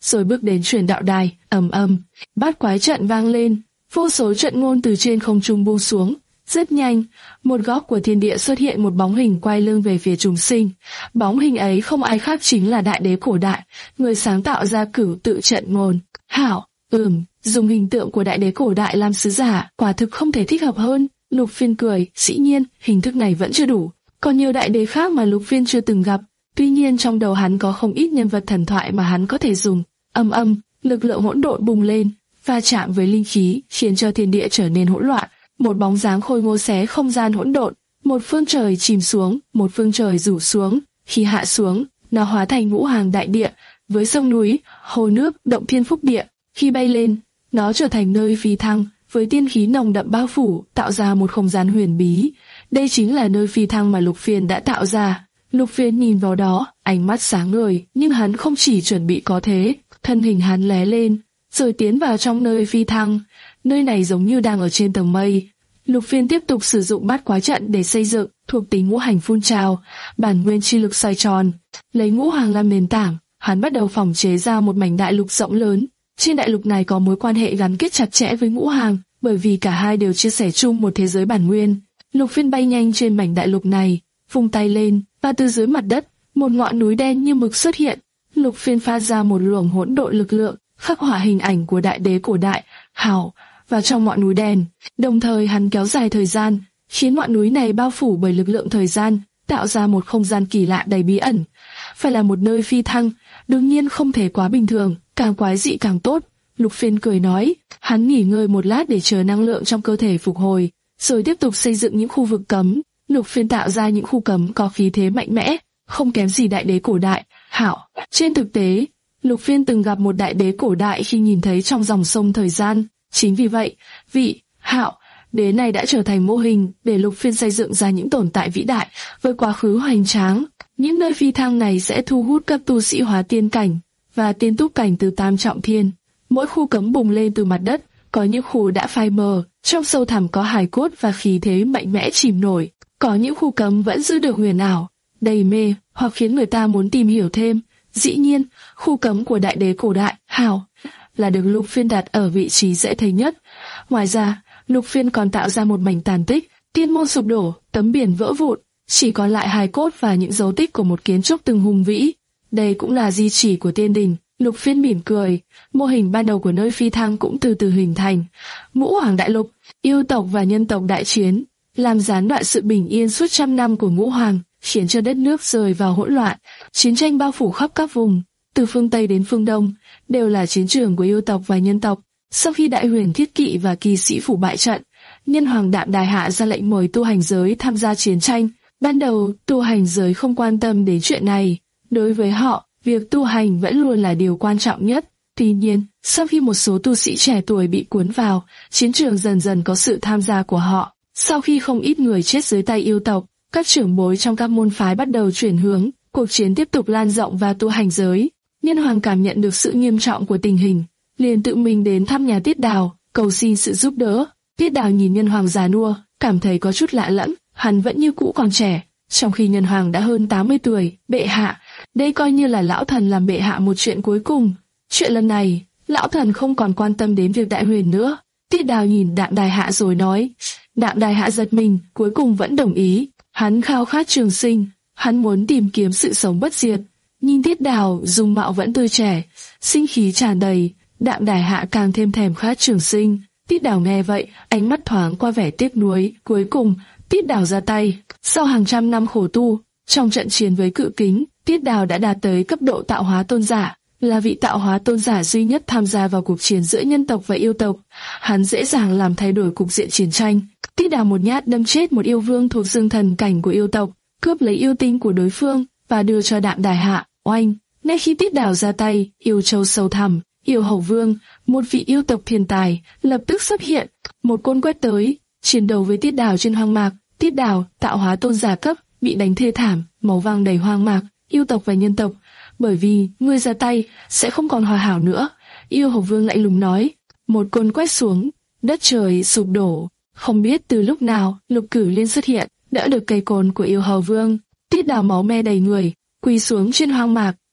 rồi bước đến truyền đạo đài. Ầm ầm, bát quái trận vang lên, vô số trận ngôn từ trên không trung buông xuống. Rất nhanh, một góc của thiên địa xuất hiện một bóng hình quay lưng về phía chúng sinh. Bóng hình ấy không ai khác chính là đại đế cổ đại, người sáng tạo ra cửu tự trận ngôn. Hảo, ừm, dùng hình tượng của đại đế cổ đại làm sứ giả, quả thực không thể thích hợp hơn. Lục Phiên cười, dĩ nhiên, hình thức này vẫn chưa đủ. Còn nhiều đại đế khác mà Lục Phiên chưa từng gặp. Tuy nhiên trong đầu hắn có không ít nhân vật thần thoại mà hắn có thể dùng. Âm âm, lực lượng hỗn độn bùng lên, va chạm với linh khí, khiến cho thiên địa trở nên hỗn loạn. Một bóng dáng khôi ngô xé không gian hỗn độn, một phương trời chìm xuống, một phương trời rủ xuống. Khi hạ xuống, nó hóa thành ngũ hàng đại địa, với sông núi, hồ nước, động thiên phúc địa. Khi bay lên, nó trở thành nơi phi thăng, với tiên khí nồng đậm bao phủ, tạo ra một không gian huyền bí. Đây chính là nơi phi thăng mà Lục Phiên đã tạo ra. Lục Phiên nhìn vào đó, ánh mắt sáng ngời, nhưng hắn không chỉ chuẩn bị có thế, thân hình hắn lé lên, rồi tiến vào trong nơi phi thăng. Nơi này giống như đang ở trên tầng mây. Lục Phiên tiếp tục sử dụng bát quái trận để xây dựng, thuộc tính ngũ hành phun trào, bản nguyên chi lực xoay tròn, lấy ngũ hành làm nền tảng, hắn bắt đầu phỏng chế ra một mảnh đại lục rộng lớn. Trên đại lục này có mối quan hệ gắn kết chặt chẽ với ngũ hành, bởi vì cả hai đều chia sẻ chung một thế giới bản nguyên. Lục Phiên bay nhanh trên mảnh đại lục này, vung tay lên, và từ dưới mặt đất, một ngọn núi đen như mực xuất hiện. Lục Phiên phát ra một luồng hỗn độn lực lượng, khắc họa hình ảnh của đại đế cổ đại, Hảo, vào trong ngọn núi đen. Đồng thời hắn kéo dài thời gian, khiến ngọn núi này bao phủ bởi lực lượng thời gian, tạo ra một không gian kỳ lạ đầy bí ẩn. Phải là một nơi phi thăng, đương nhiên không thể quá bình thường, càng quái dị càng tốt. Lục Phiên cười nói, hắn nghỉ ngơi một lát để chờ năng lượng trong cơ thể phục hồi, rồi tiếp tục xây dựng những khu vực cấm. Lục Phiên tạo ra những khu cấm có khí thế mạnh mẽ, không kém gì đại đế cổ đại, Hảo. Trên thực tế, Lục Phiên từng gặp một đại đế cổ đại khi nhìn thấy trong dòng sông thời gian. Chính vì vậy, vị Hạo đế này đã trở thành mô hình để Lục Phiên xây dựng ra những tồn tại vĩ đại với quá khứ hoành tráng. Những nơi phi thăng này sẽ thu hút các tu sĩ hóa tiên cảnh và tiên túc cảnh từ tam trọng thiên. Mỗi khu cấm bùng lên từ mặt đất, có những khu đã phai mờ, trong sâu thẳm có hài cốt và khí thế mạnh mẽ chìm nổi. Có những khu cấm vẫn giữ được huyền ảo, đầy mê hoặc khiến người ta muốn tìm hiểu thêm. Dĩ nhiên, khu cấm của đại đế cổ đại, Hạo, là được Lục Phiên đặt ở vị trí dễ thấy nhất. Ngoài ra, Lục Phiên còn tạo ra một mảnh tàn tích, tiên môn sụp đổ, tấm biển vỡ vụn, chỉ còn lại hài cốt và những dấu tích của một kiến trúc từng hùng vĩ. Đây cũng là di chỉ của tiên đình. Lục Phiên mỉm cười, mô hình ban đầu của nơi phi thăng cũng từ từ hình thành. Ngũ Hoàng đại lục, yêu tộc và nhân tộc đại chiến, làm gián đoạn sự bình yên suốt trăm năm của Ngũ Hoàng, khiến cho đất nước rơi vào hỗn loạn. Chiến tranh bao phủ khắp các vùng, từ phương Tây đến phương Đông, đều là chiến trường của yêu tộc và nhân tộc. Sau khi Đại Huyền Thiết Kỵ và Kỳ Sĩ phủ bại trận, Nhân Hoàng Đạm Đài Hạ ra lệnh mời tu hành giới tham gia chiến tranh. Ban đầu, tu hành giới không quan tâm đến chuyện này. Đối với họ, việc tu hành vẫn luôn là điều quan trọng nhất. Tuy nhiên, sau khi một số tu sĩ trẻ tuổi bị cuốn vào, chiến trường dần dần có sự tham gia của họ. Sau khi không ít người chết dưới tay yêu tộc, các trưởng bối trong các môn phái bắt đầu chuyển hướng, cuộc chiến tiếp tục lan rộng vào tu hành giới. Nhân Hoàng cảm nhận được sự nghiêm trọng của tình hình, liền tự mình đến thăm nhà Tiết Đào, cầu xin sự giúp đỡ. Tiết Đào nhìn Nhân Hoàng già nua, cảm thấy có chút lạ lẫm, hắn vẫn như cũ còn trẻ, trong khi Nhân Hoàng đã hơn tám mươi tuổi. Bệ hạ, đây coi như là lão thần làm bệ hạ một chuyện cuối cùng. Chuyện lần này, lão thần không còn quan tâm đến việc Đại Huyền nữa. Tiết Đào nhìn Đạm Đài Hạ rồi nói. Đạm Đài Hạ giật mình, cuối cùng vẫn đồng ý. Hắn khao khát trường sinh, hắn muốn tìm kiếm sự sống bất diệt. Nhìn Tiết Đào dung mạo vẫn tươi trẻ, sinh khí tràn đầy, Đạm Đài Hạ càng thêm thèm khát trường sinh. Tiết Đào nghe vậy, ánh mắt thoáng qua vẻ tiếc nuối. Cuối cùng, Tiết Đào ra tay. Sau hàng trăm năm khổ tu, trong trận chiến với Cự Kính, Tiết Đào đã đạt tới cấp độ tạo hóa tôn giả, là vị tạo hóa tôn giả duy nhất tham gia vào cuộc chiến giữa nhân tộc và yêu tộc. Hắn dễ dàng làm thay đổi cục diện chiến tranh. Tiết Đào một nhát đâm chết một yêu vương thuộc dương thần cảnh của yêu tộc, cướp lấy yêu tinh của đối phương và đưa cho Đạm Đài Hạ. Oanh! Ngay khi Tiết Đào ra tay, yêu châu sâu thẳm, yêu hầu vương, một vị yêu tộc thiên tài, lập tức xuất hiện. Một côn quét tới, chiến đấu với Tiết Đào trên hoang mạc. Tiết Đào, tạo hóa tôn giả cấp, bị đánh thê thảm, máu vàng đầy hoang mạc. Yêu tộc và nhân tộc, bởi vì ngươi ra tay sẽ không còn hòa hảo nữa. Yêu hầu vương lạnh lùng nói. Một côn quét xuống, đất trời sụp đổ. Không biết từ lúc nào, Lục Cửu Liên xuất hiện, đỡ được cây côn của yêu hầu vương. Tiết Đào máu me đầy người, quỳ xuống trên hoang mạc,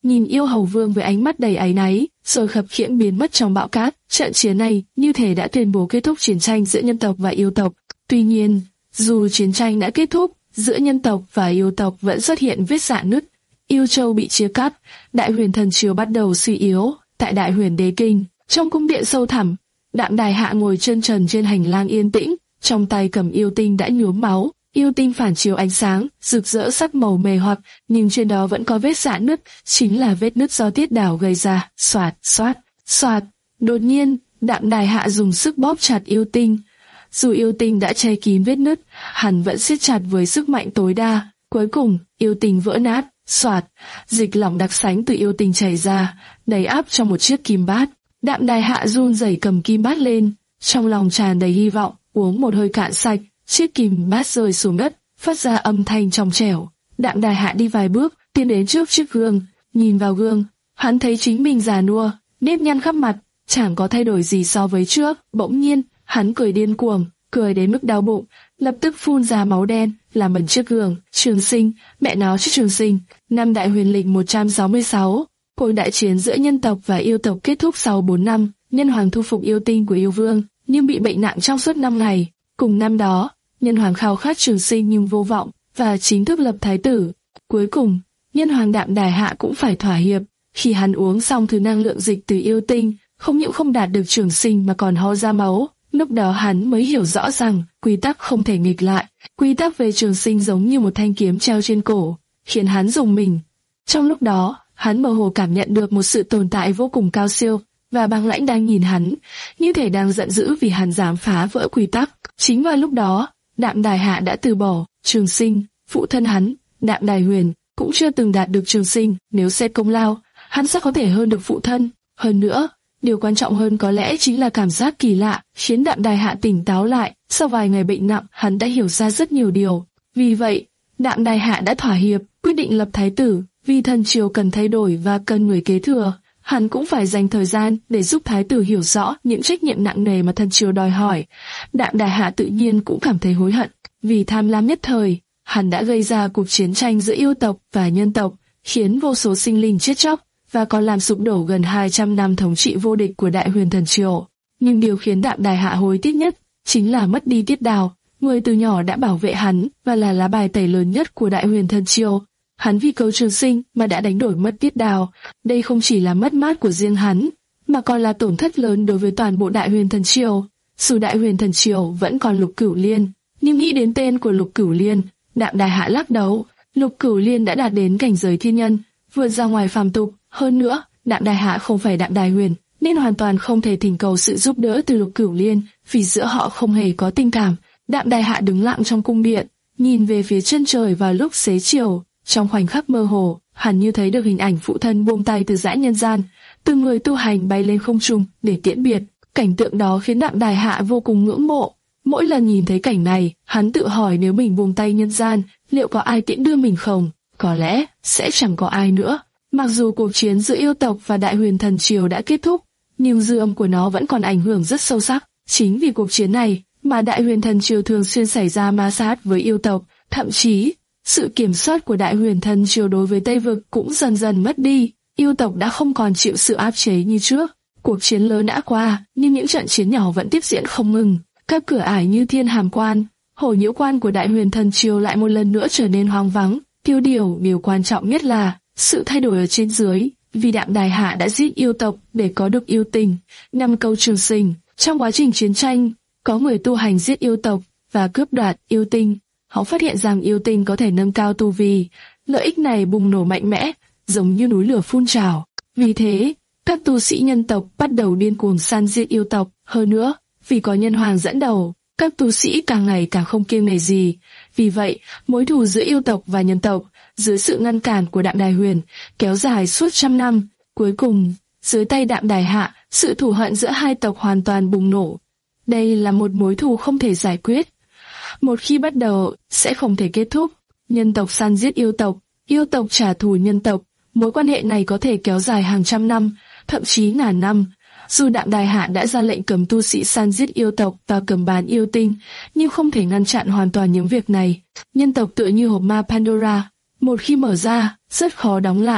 nhìn yêu hầu vương với ánh mắt đầy áy náy, rồi khập khiễng biến mất trong bão cát. Trận chiến này như thể đã tuyên bố kết thúc chiến tranh giữa nhân tộc và yêu tộc. Tuy nhiên, dù chiến tranh đã kết thúc, giữa nhân tộc và yêu tộc vẫn xuất hiện vết rạn nứt. Yêu Châu bị chia cắt, Đại Huyền Thần Triều bắt đầu suy yếu. Tại Đại Huyền Đế Kinh, trong cung điện sâu thẳm, Đạm Đài Hạ ngồi chân trần trên hành lang yên tĩnh, trong tay cầm yêu tinh đã nhuốm máu. Yêu tinh phản chiếu ánh sáng, rực rỡ sắc màu mê hoặc, nhưng trên đó vẫn có vết rạn nứt, chính là vết nứt do Tiết Đào gây ra. Xoạt, xoát, xoạt. Đột nhiên, Đạm Đài Hạ dùng sức bóp chặt yêu tinh. Dù yêu tinh đã che kín vết nứt, hắn vẫn siết chặt với sức mạnh tối đa. Cuối cùng, yêu tinh vỡ nát. Xoạt, dịch lỏng đặc sánh từ yêu tinh chảy ra, đầy áp trong một chiếc kim bát. Đạm Đài Hạ run rẩy cầm kim bát lên, trong lòng tràn đầy hy vọng, uống một hơi cạn sạch, chiếc kim bát rơi xuống đất, phát ra âm thanh trong trẻo. Đạm Đài Hạ đi vài bước, tiến đến trước chiếc gương, nhìn vào gương, hắn thấy chính mình già nua, nếp nhăn khắp mặt, chẳng có thay đổi gì so với trước. Bỗng nhiên, hắn cười điên cuồng, cười đến mức đau bụng, lập tức phun ra máu đen, làm bẩn chiếc gương. Trường Sinh, mẹ nó chứ Trường Sinh. Năm Đại Huyền lịch một trăm sáu mươi sáu, cuộc đại chiến giữa nhân tộc và yêu tộc kết thúc sau bốn năm. Nhân Hoàng thu phục yêu tinh của yêu vương, nhưng bị bệnh nặng trong suốt năm ngày. Cùng năm đó, Nhân Hoàng khao khát trường sinh nhưng vô vọng, và chính thức lập thái tử. Cuối cùng, Nhân Hoàng Đạm Đài Hạ cũng phải thỏa hiệp. Khi hắn uống xong thứ năng lượng dịch từ yêu tinh, không những không đạt được trường sinh mà còn ho ra máu. Lúc đó hắn mới hiểu rõ rằng quy tắc không thể nghịch lại. Quy tắc về trường sinh giống như một thanh kiếm treo trên cổ, khiến hắn rùng mình. Trong lúc đó, hắn mơ hồ cảm nhận được một sự tồn tại vô cùng cao siêu, và băng lãnh đang nhìn hắn, như thể đang giận dữ vì hắn dám phá vỡ quy tắc. Chính vào lúc đó, Đạm Đài Hạ đã từ bỏ trường sinh. Phụ thân hắn, Đạm Đài Huyền, cũng chưa từng đạt được trường sinh. Nếu xét công lao, hắn sẽ có thể hơn được phụ thân. Hơn nữa, điều quan trọng hơn có lẽ chính là cảm giác kỳ lạ khiến Đạm Đài Hạ tỉnh táo lại. Sau vài ngày bệnh nặng, hắn đã hiểu ra rất nhiều điều. Vì vậy, Đạm Đài Hạ đã thỏa hiệp, quyết định lập thái tử. Vì thần triều cần thay đổi và cần người kế thừa, hắn cũng phải dành thời gian để giúp thái tử hiểu rõ những trách nhiệm nặng nề mà thần triều đòi hỏi. Đạm Đài Hạ tự nhiên cũng cảm thấy hối hận, vì tham lam nhất thời, hắn đã gây ra cuộc chiến tranh giữa yêu tộc và nhân tộc, khiến vô số sinh linh chết chóc, và còn làm sụp đổ gần hai trăm năm thống trị vô địch của Đại Huyền Thần Triều. Nhưng điều khiến Đạm Đài Hạ hối tiếc nhất chính là mất đi Tiết Đào, người từ nhỏ đã bảo vệ hắn và là lá bài tẩy lớn nhất của Đại Huyền Thần Triều. Hắn vì cầu trường sinh mà đã đánh đổi mất Tiết Đào. Đây không chỉ là mất mát của riêng hắn, mà còn là tổn thất lớn đối với toàn bộ Đại Huyền Thần Triều. Dù Đại Huyền Thần Triều vẫn còn Lục Cửu Liên, nhưng nghĩ đến tên của Lục Cửu Liên, Đạm Đài Hạ lắc đầu. Lục Cửu Liên đã đạt đến cảnh giới thiên nhân, vượt ra ngoài phàm tục. Hơn nữa, Đạm Đài Hạ không phải Đạm Đài Huyền, nên hoàn toàn không thể thỉnh cầu sự giúp đỡ từ Lục Cửu Liên, vì giữa họ không hề có tình cảm. Đạm Đài Hạ đứng lặng trong cung điện, nhìn về phía chân trời vào lúc xế chiều. Trong khoảnh khắc mơ hồ, hắn như thấy được hình ảnh phụ thân buông tay từ dãy nhân gian, từng người tu hành bay lên không trung để tiễn biệt. Cảnh tượng đó khiến Đạm Đài Hạ vô cùng ngưỡng mộ. Mỗi lần nhìn thấy cảnh này, hắn tự hỏi nếu mình buông tay nhân gian, liệu có ai tiễn đưa mình không? Có lẽ sẽ chẳng có ai nữa. Mặc dù cuộc chiến giữa yêu tộc và Đại Huyền Thần Triều đã kết thúc, nhưng dư âm của nó vẫn còn ảnh hưởng rất sâu sắc. Chính vì cuộc chiến này mà Đại Huyền Thần Triều thường xuyên xảy ra ma sát với yêu tộc, thậm chí sự kiểm soát của Đại Huyền Thần Triều đối với Tây Vực cũng dần dần mất đi. Yêu tộc đã không còn chịu sự áp chế như trước. Cuộc chiến lớn đã qua, nhưng những trận chiến nhỏ vẫn tiếp diễn không ngừng. Các cửa ải như Thiên Hàm Quan, Hổ Nhiễu Quan của Đại Huyền Thần Triều lại một lần nữa trở nên hoang vắng. Tiêu điều, điều quan trọng nhất là sự thay đổi ở trên dưới, vì Đạm Đài Hạ đã giết yêu tộc để có được yêu tình. Năm câu trường sinh, trong quá trình chiến tranh, có người tu hành giết yêu tộc và cướp đoạt yêu tinh. Họ phát hiện rằng yêu tinh có thể nâng cao tu vi, lợi ích này bùng nổ mạnh mẽ, giống như núi lửa phun trào. Vì thế, các tu sĩ nhân tộc bắt đầu điên cuồng săn giết yêu tộc. Hơn nữa, vì có nhân hoàng dẫn đầu, các tu sĩ càng ngày càng không kiêng nể gì. Vì vậy, mối thù giữa yêu tộc và nhân tộc, dưới sự ngăn cản của Đạm Đài Huyền, kéo dài suốt trăm năm. Cuối cùng, dưới tay Đạm Đài Hạ, sự thù hận giữa hai tộc hoàn toàn bùng nổ. Đây là một mối thù không thể giải quyết. Một khi bắt đầu, sẽ không thể kết thúc. Nhân tộc săn giết yêu tộc, yêu tộc trả thù nhân tộc. Mối quan hệ này có thể kéo dài hàng trăm năm, thậm chí ngàn năm. Dù Đạm Đài Hạ đã ra lệnh cấm tu sĩ săn giết yêu tộc và cấm bán yêu tinh, nhưng không thể ngăn chặn hoàn toàn những việc này. Nhân tộc tựa như hộp ma Pandora, một khi mở ra, rất khó đóng lại.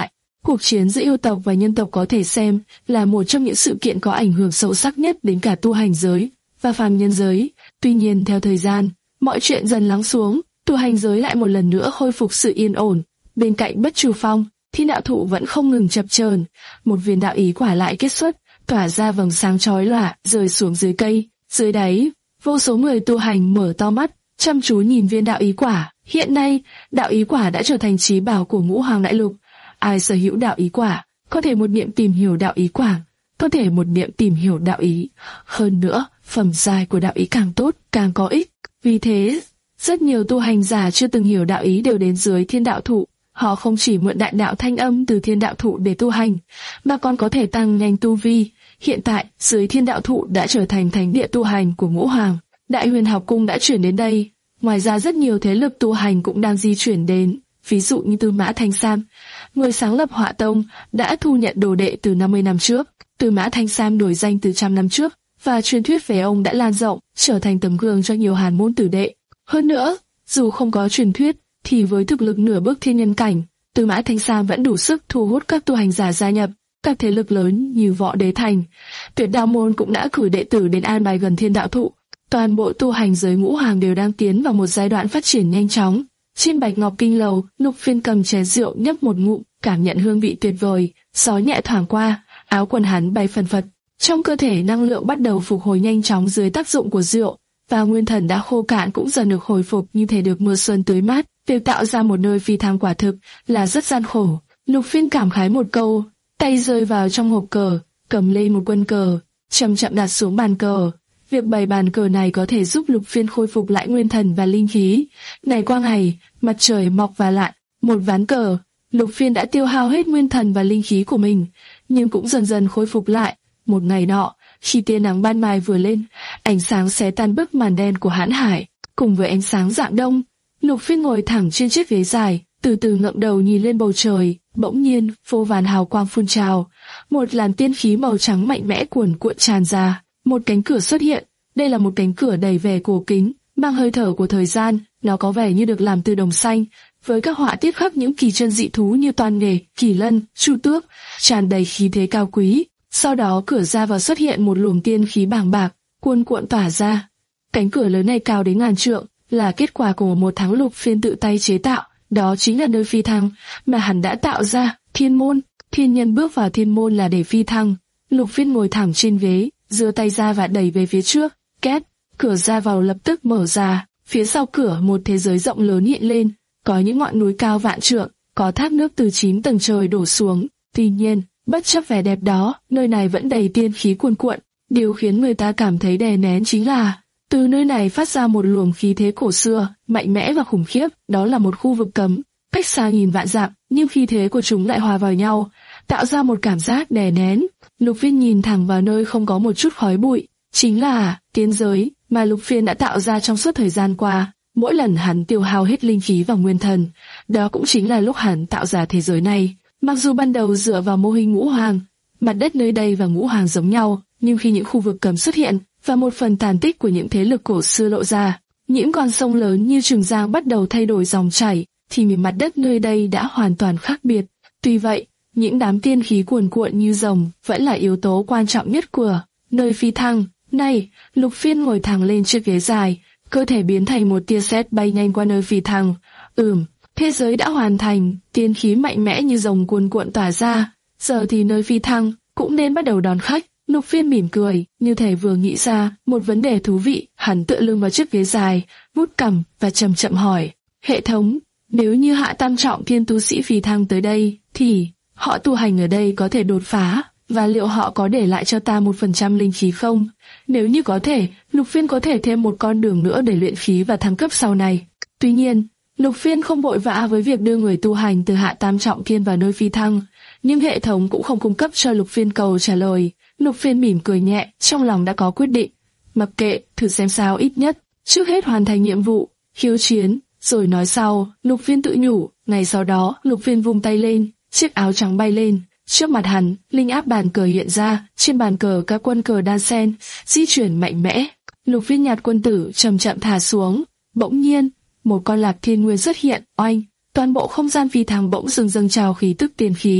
Cuộc chiến giữa yêu tộc và nhân tộc có thể xem là một trong những sự kiện có ảnh hưởng sâu sắc nhất đến cả tu hành giới và phàm nhân giới. Tuy nhiên theo thời gian, mọi chuyện dần lắng xuống, tu hành giới lại một lần nữa khôi phục sự yên ổn. Bên cạnh Bất Chu Phong, Thiên Đạo Thụ vẫn không ngừng chập chờn, một viên đạo ý quả lại kết xuất, tỏa ra vầng sáng chói lòa, rơi xuống dưới cây. Dưới đáy, vô số người tu hành mở to mắt, chăm chú nhìn viên đạo ý quả. Hiện nay, đạo ý quả đã trở thành chí bảo của Ngũ Hoàng Đại Lục. Ai sở hữu đạo ý quả, có thể một niệm tìm hiểu đạo ý quả, có thể một niệm tìm hiểu đạo ý. Hơn nữa, phẩm giai của đạo ý càng tốt, càng có ích. Vì thế, rất nhiều tu hành giả chưa từng hiểu đạo ý đều đến dưới Thiên Đạo Thụ. Họ không chỉ mượn đại đạo thanh âm từ Thiên Đạo Thụ để tu hành, mà còn có thể tăng nhanh tu vi. Hiện tại, dưới Thiên Đạo Thụ đã trở thành thánh địa tu hành của Ngũ Hoàng. Đại Huyền Học Cung đã chuyển đến đây. Ngoài ra rất nhiều thế lực tu hành cũng đang di chuyển đến, ví dụ như Tư Mã Thanh Sam, người sáng lập Họa Tông, đã thu nhận đồ đệ từ năm mươi năm trước. Tư Mã Thanh Sam nổi danh từ trăm năm trước, và truyền thuyết về ông đã lan rộng, trở thành tấm gương cho nhiều hàn môn tử đệ. Hơn nữa, dù không có truyền thuyết, thì với thực lực nửa bước thiên nhân cảnh, Tư Mã Thanh Sam vẫn đủ sức thu hút các tu hành giả gia nhập. Các thế lực lớn như Võ Đế Thành, Tuyệt Đạo Môn cũng đã cử đệ tử đến an bài gần Thiên Đạo Thụ. Toàn bộ tu hành giới Ngũ Hoàng đều đang tiến vào một giai đoạn phát triển nhanh chóng. Trên Bạch Ngọc Kinh Lầu, Lục Phiên cầm chén rượu nhấp một ngụm, cảm nhận hương vị tuyệt vời. Gió nhẹ thoảng qua, áo quần hắn bay phần phật. Trong cơ thể năng lượng bắt đầu phục hồi nhanh chóng dưới tác dụng của rượu, và nguyên thần đã khô cạn cũng dần được hồi phục như thể được mưa xuân tưới mát. Việc tạo ra một nơi phi thăng quả thực là rất gian khổ. Lục Phiên cảm khái một câu, tay rơi vào trong hộp cờ, cầm lên một quân cờ, chậm chậm đặt xuống bàn cờ. Việc bày bàn cờ này có thể giúp Lục Phiên khôi phục lại nguyên thần và linh khí. Ngày qua ngày, mặt trời mọc và lại, một ván cờ, Lục Phiên đã tiêu hao hết nguyên thần và linh khí của mình, nhưng cũng dần dần khôi phục lại. Một ngày nọ, khi tia nắng ban mai vừa lên, ánh sáng xé tan bức màn đen của hãn hải, cùng với ánh sáng rạng đông, Lục Phiên ngồi thẳng trên chiếc ghế dài, từ từ ngẩng đầu nhìn lên bầu trời. Bỗng nhiên, vô vàn hào quang phun trào, một làn tiên khí màu trắng mạnh mẽ cuồn cuộn tràn ra. Một cánh cửa xuất hiện. Đây là một cánh cửa đầy vẻ cổ kính, mang hơi thở của thời gian. Nó có vẻ như được làm từ đồng xanh, với các họa tiết khắc những kỳ chân dị thú như toan nghề, kỳ lân, chu tước, tràn đầy khí thế cao quý. Sau đó cửa ra vào xuất hiện một luồng tiên khí bàng bạc, cuồn cuộn tỏa ra. Cánh cửa lớn này cao đến ngàn trượng, là kết quả của một tháng Lục Phiên tự tay chế tạo. Đó chính là nơi phi thăng mà hắn đã tạo ra, Thiên Môn. Thiên nhân bước vào Thiên Môn là để phi thăng. Lục Phiên ngồi thẳng trên ghế, giơ tay ra và đẩy về phía trước. Két, cửa ra vào lập tức mở ra. Phía sau cửa một thế giới rộng lớn hiện lên, có những ngọn núi cao vạn trượng, có thác nước từ chín tầng trời đổ xuống. Tuy nhiên, bất chấp vẻ đẹp đó, nơi này vẫn đầy tiên khí cuồn cuộn. Điều khiến người ta cảm thấy đè nén chính là từ nơi này phát ra một luồng khí thế cổ xưa, mạnh mẽ và khủng khiếp. Đó là một khu vực cấm, cách xa nghìn vạn dặm, nhưng khí thế của chúng lại hòa vào nhau, tạo ra một cảm giác đè nén. Lục Phiên nhìn thẳng vào nơi không có một chút khói bụi, chính là tiên giới mà Lục Phiên đã tạo ra trong suốt thời gian qua. Mỗi lần hắn tiêu hao hết linh khí và nguyên thần, đó cũng chính là lúc hắn tạo ra thế giới này. Mặc dù ban đầu dựa vào mô hình Ngũ Hoàng, mặt đất nơi đây và Ngũ Hoàng giống nhau, nhưng khi những khu vực cấm xuất hiện và một phần tàn tích của những thế lực cổ xưa lộ ra, những con sông lớn như Trường Giang bắt đầu thay đổi dòng chảy, thì mặt đất nơi đây đã hoàn toàn khác biệt. Tuy vậy, những đám tiên khí cuồn cuộn như rồng vẫn là yếu tố quan trọng nhất của nơi phi thăng. Này, Lục Phiên ngồi thẳng lên chiếc ghế dài, cơ thể biến thành một tia sét bay nhanh qua nơi phi thăng. Ừm, thế giới đã hoàn thành, tiên khí mạnh mẽ như rồng cuồn cuộn tỏa ra. Giờ thì nơi phi thăng cũng nên bắt đầu đón khách. Lục Phiên mỉm cười, như thể vừa nghĩ ra một vấn đề thú vị. Hắn tựa lưng vào chiếc ghế dài, vuốt cằm và chậm chậm hỏi: hệ thống, nếu như hạ tam trọng thiên tu sĩ phi thăng tới đây, thì họ tu hành ở đây có thể đột phá, và liệu họ có để lại cho ta một phần trăm linh khí không? Nếu như có thể, Lục Phiên có thể thêm một con đường nữa để luyện khí và thăng cấp sau này. Tuy nhiên, Lục Phiên không vội vã với việc đưa người tu hành từ hạ tam trọng thiên vào nơi phi thăng, nhưng hệ thống cũng không cung cấp cho Lục Phiên câu trả lời. Lục Phiên mỉm cười nhẹ, trong lòng đã có quyết định. Mặc kệ, thử xem sao, ít nhất trước hết hoàn thành nhiệm vụ, khiêu chiến, rồi nói sau. Lục Phiên tự nhủ. Ngày sau đó, Lục Phiên vung tay lên, chiếc áo trắng bay lên. Trước mặt hắn, linh áp bàn cờ hiện ra, trên bàn cờ các quân cờ đan xen, di chuyển mạnh mẽ. Lục Phiên nhặt quân tử chậm chậm thả xuống. Bỗng nhiên, một con lạc thiên nguyên xuất hiện, oanh, toàn bộ không gian phi thăng bỗng dưng dâng trào khí tức tiên khí,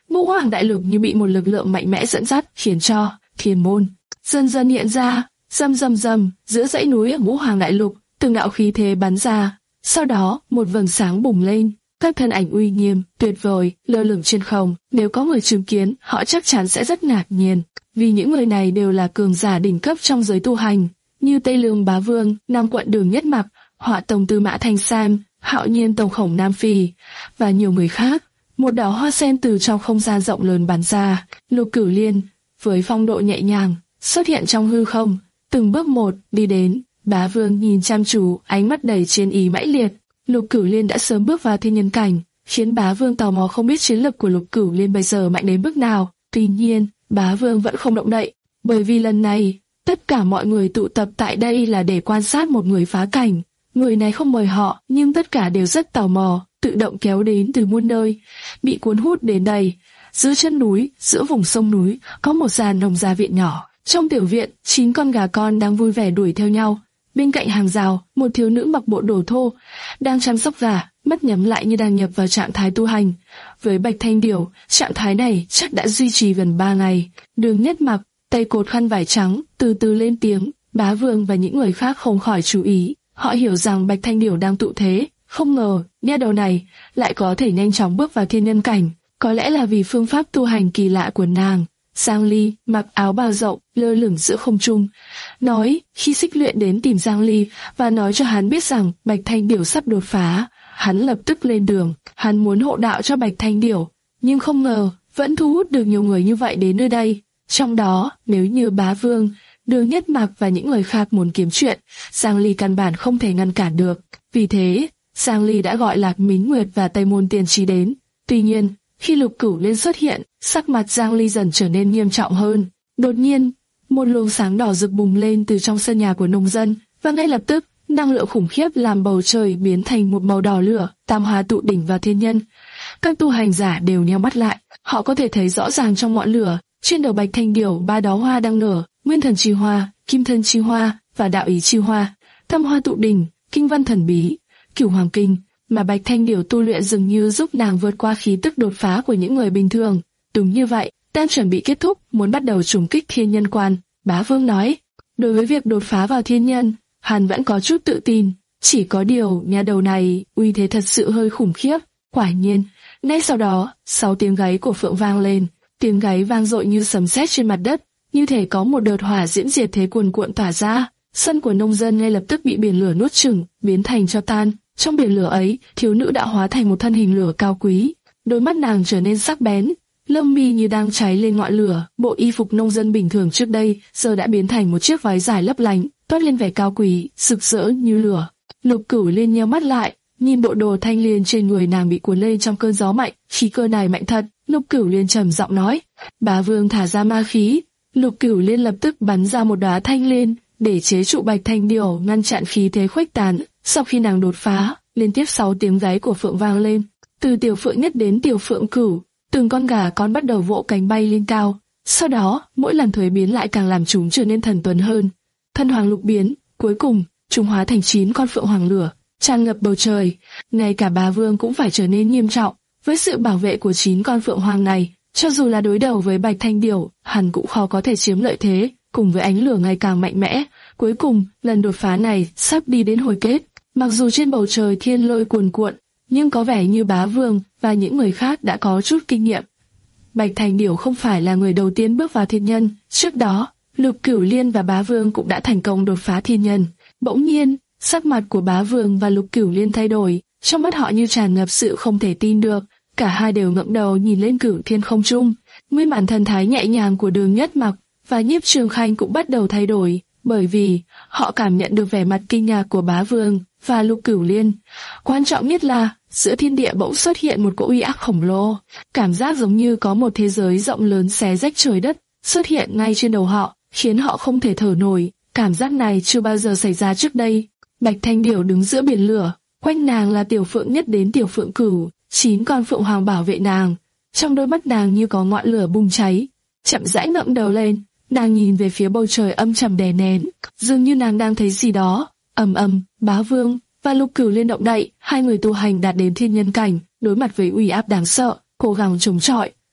Ngũ Hoàng Đại Lục như bị một lực lượng mạnh mẽ dẫn dắt, khiến cho thiên môn dần dần hiện ra. Rầm rầm rầm, giữa dãy núi ở Ngũ Hoàng Đại Lục, từng đạo khí thế bắn ra. Sau đó, một vầng sáng bùng lên, các thân ảnh uy nghiêm, tuyệt vời, lơ lửng trên không. Nếu có người chứng kiến, họ chắc chắn sẽ rất ngạc nhiên, vì những người này đều là cường giả đỉnh cấp trong giới tu hành, như Tây Lương Bá Vương, Nam Quận Đường Nhất Mặc, Họa Tông Tư Mã Thanh Sam, Hạo Nhiên Tổng Khổng Nam Phi và nhiều người khác. Một đóa hoa sen từ trong không gian rộng lớn bắn ra. Lục Cửu Liên với phong độ nhẹ nhàng xuất hiện trong hư không, từng bước một đi đến. Bá Vương nhìn chăm chú, ánh mắt đầy chiến ý mãnh liệt. Lục Cửu Liên đã sớm bước vào thiên nhân cảnh, khiến Bá Vương tò mò không biết chiến lực của Lục Cửu Liên bây giờ mạnh đến mức nào. Tuy nhiên, Bá Vương vẫn không động đậy, bởi vì lần này tất cả mọi người tụ tập tại đây là để quan sát một người phá cảnh. Người này không mời họ, nhưng tất cả đều rất tò mò, tự động kéo đến từ muôn nơi, bị cuốn hút đến đây. Giữa chân núi, giữa vùng sông núi, có một gian nông gia viện nhỏ. Trong tiểu viện, chín con gà con đang vui vẻ đuổi theo nhau. Bên cạnh hàng rào, một thiếu nữ mặc bộ đồ thô đang chăm sóc gà, mắt nhắm lại như đang nhập vào trạng thái tu hành. Với Bạch Thanh Điểu, trạng thái này chắc đã duy trì gần ba ngày. Đường Nhất Mặc, tay cột khăn vải trắng, từ từ lên tiếng. Bá Vương và những người khác không khỏi chú ý. Họ hiểu rằng Bạch Thanh Điểu đang tụ thế. Không ngờ, nha đầu này lại có thể nhanh chóng bước vào thiên nhân cảnh. Có lẽ là vì phương pháp tu hành kỳ lạ của nàng. Giang Ly mặc áo bào rộng, lơ lửng giữa không trung, nói khi Xích Luyện đến tìm Giang Ly và nói cho hắn biết rằng Bạch Thanh Điểu sắp đột phá. Hắn lập tức lên đường, hắn muốn hộ đạo cho Bạch Thanh Điểu, nhưng không ngờ vẫn thu hút được nhiều người như vậy đến nơi đây. Trong đó, nếu như Bá Vương, Đường Nhất Mặc và những người khác muốn kiếm chuyện, Giang Ly căn bản không thể ngăn cản được. Vì thế, Giang Ly đã gọi Lạc Mính Nguyệt và Tây Môn Tiên Trí đến. Tuy nhiên, khi Lục Cửu Liên xuất hiện, sắc mặt Giang Ly dần trở nên nghiêm trọng hơn. Đột nhiên, một luồng sáng đỏ rực bùng lên từ trong sân nhà của nông dân, và ngay lập tức, năng lượng khủng khiếp làm bầu trời biến thành một màu đỏ lửa, tam hoa tụ đỉnh vào thiên nhân. Các tu hành giả đều nheo mắt lại, họ có thể thấy rõ ràng trong ngọn lửa, trên đầu Bạch Thanh Điểu ba đóa hoa đang nở, Nguyên Thần Chi Hoa, Kim Thân Chi Hoa và Đạo Ý Chi Hoa. Tam hoa tụ đỉnh, kinh văn thần bí, Cửu Hoàng Kinh, mà Bạch Thanh Điểu tu luyện dường như giúp nàng vượt qua khí tức đột phá của những người bình thường. Đúng như vậy, đang chuẩn bị kết thúc, muốn bắt đầu trùng kích thiên nhân quan. Bá Vương nói, đối với việc đột phá vào thiên nhân, hắn vẫn có chút tự tin. Chỉ có điều, nhà đầu này, uy thế thật sự hơi khủng khiếp. Quả nhiên, ngay sau đó, sáu tiếng gáy của Phượng vang lên, tiếng gáy vang dội như sấm sét trên mặt đất, như thể có một đợt hỏa diễm diệt thế cuồn cuộn tỏa ra. Sân của nông dân ngay lập tức bị biển lửa nuốt chửng, biến thành tro tan. Trong biển lửa ấy, thiếu nữ đã hóa thành một thân hình lửa cao quý, đôi mắt nàng trở nên sắc bén, lông mi như đang cháy lên ngọn lửa. Bộ y phục nông dân bình thường trước đây giờ đã biến thành một chiếc váy dài lấp lánh, toát lên vẻ cao quý, rực rỡ như lửa. Lục Cửu Liên nheo mắt lại, nhìn bộ đồ thanh liên trên người nàng bị cuốn lên trong cơn gió mạnh, khí cơ này mạnh thật. Lục Cửu Liên trầm giọng nói, Bá Vương thả ra ma khí. Lục Cửu Liên lập tức bắn ra một đóa thanh liên để chế trụ Bạch Thanh Điểu, ngăn chặn khí thế khuếch tán. Sau khi nàng đột phá, liên tiếp sáu tiếng gáy của Phượng vang lên, từ Tiểu Phượng Nhất đến Tiểu Phượng Cửu, từng con gà con bắt đầu vỗ cánh bay lên cao. Sau đó, mỗi lần thuế biến lại càng làm chúng trở nên thần tuấn hơn. Thân hoàng lục biến, cuối cùng, chúng hóa thành chín con phượng hoàng lửa, tràn ngập bầu trời. Ngay cả Bá Vương cũng phải trở nên nghiêm trọng. Với sự bảo vệ của chín con phượng hoàng này, cho dù là đối đầu với Bạch Thanh Điểu, hắn cũng khó có thể chiếm lợi thế. Cùng với ánh lửa ngày càng mạnh mẽ, cuối cùng, lần đột phá này sắp đi đến hồi kết. Mặc dù trên bầu trời thiên lôi cuồn cuộn, nhưng có vẻ như Bá Vương và những người khác đã có chút kinh nghiệm. Bạch Thanh Điểu không phải là người đầu tiên bước vào thiên nhân. Trước đó, Lục Cửu Liên và Bá Vương cũng đã thành công đột phá thiên nhân. Bỗng nhiên, sắc mặt của Bá Vương và Lục Cửu Liên thay đổi, trong mắt họ như tràn ngập sự không thể tin được. Cả hai đều ngẩng đầu nhìn lên cửu thiên không trung. Nguyên bản thần thái nhẹ nhàng của Đường Nhất Mặc và Nhiếp Trường Khanh cũng bắt đầu thay đổi, bởi vì họ cảm nhận được vẻ mặt kinh ngạc của Bá Vương và Lục Cửu Liên. Quan trọng nhất là giữa thiên địa bỗng xuất hiện một cỗ uy áp khổng lồ, cảm giác giống như có một thế giới rộng lớn xé rách trời đất xuất hiện ngay trên đầu họ, khiến họ không thể thở nổi. Cảm giác này chưa bao giờ xảy ra trước đây. Bạch Thanh Điểu đứng giữa biển lửa, quanh nàng là Tiểu Phượng Nhất đến Tiểu Phượng Cửu, chín con phượng hoàng bảo vệ nàng. Trong đôi mắt nàng như có ngọn lửa bùng cháy. Chậm rãi ngẩng đầu lên, nàng nhìn về phía bầu trời âm trầm đè nén, dường như nàng đang thấy gì đó. Ầm ầm, Bá Vương và Lục Cửu Liên động đậy, hai người tu hành đạt đến thiên nhân cảnh, đối mặt với uy áp đáng sợ, cố gắng chống chọi.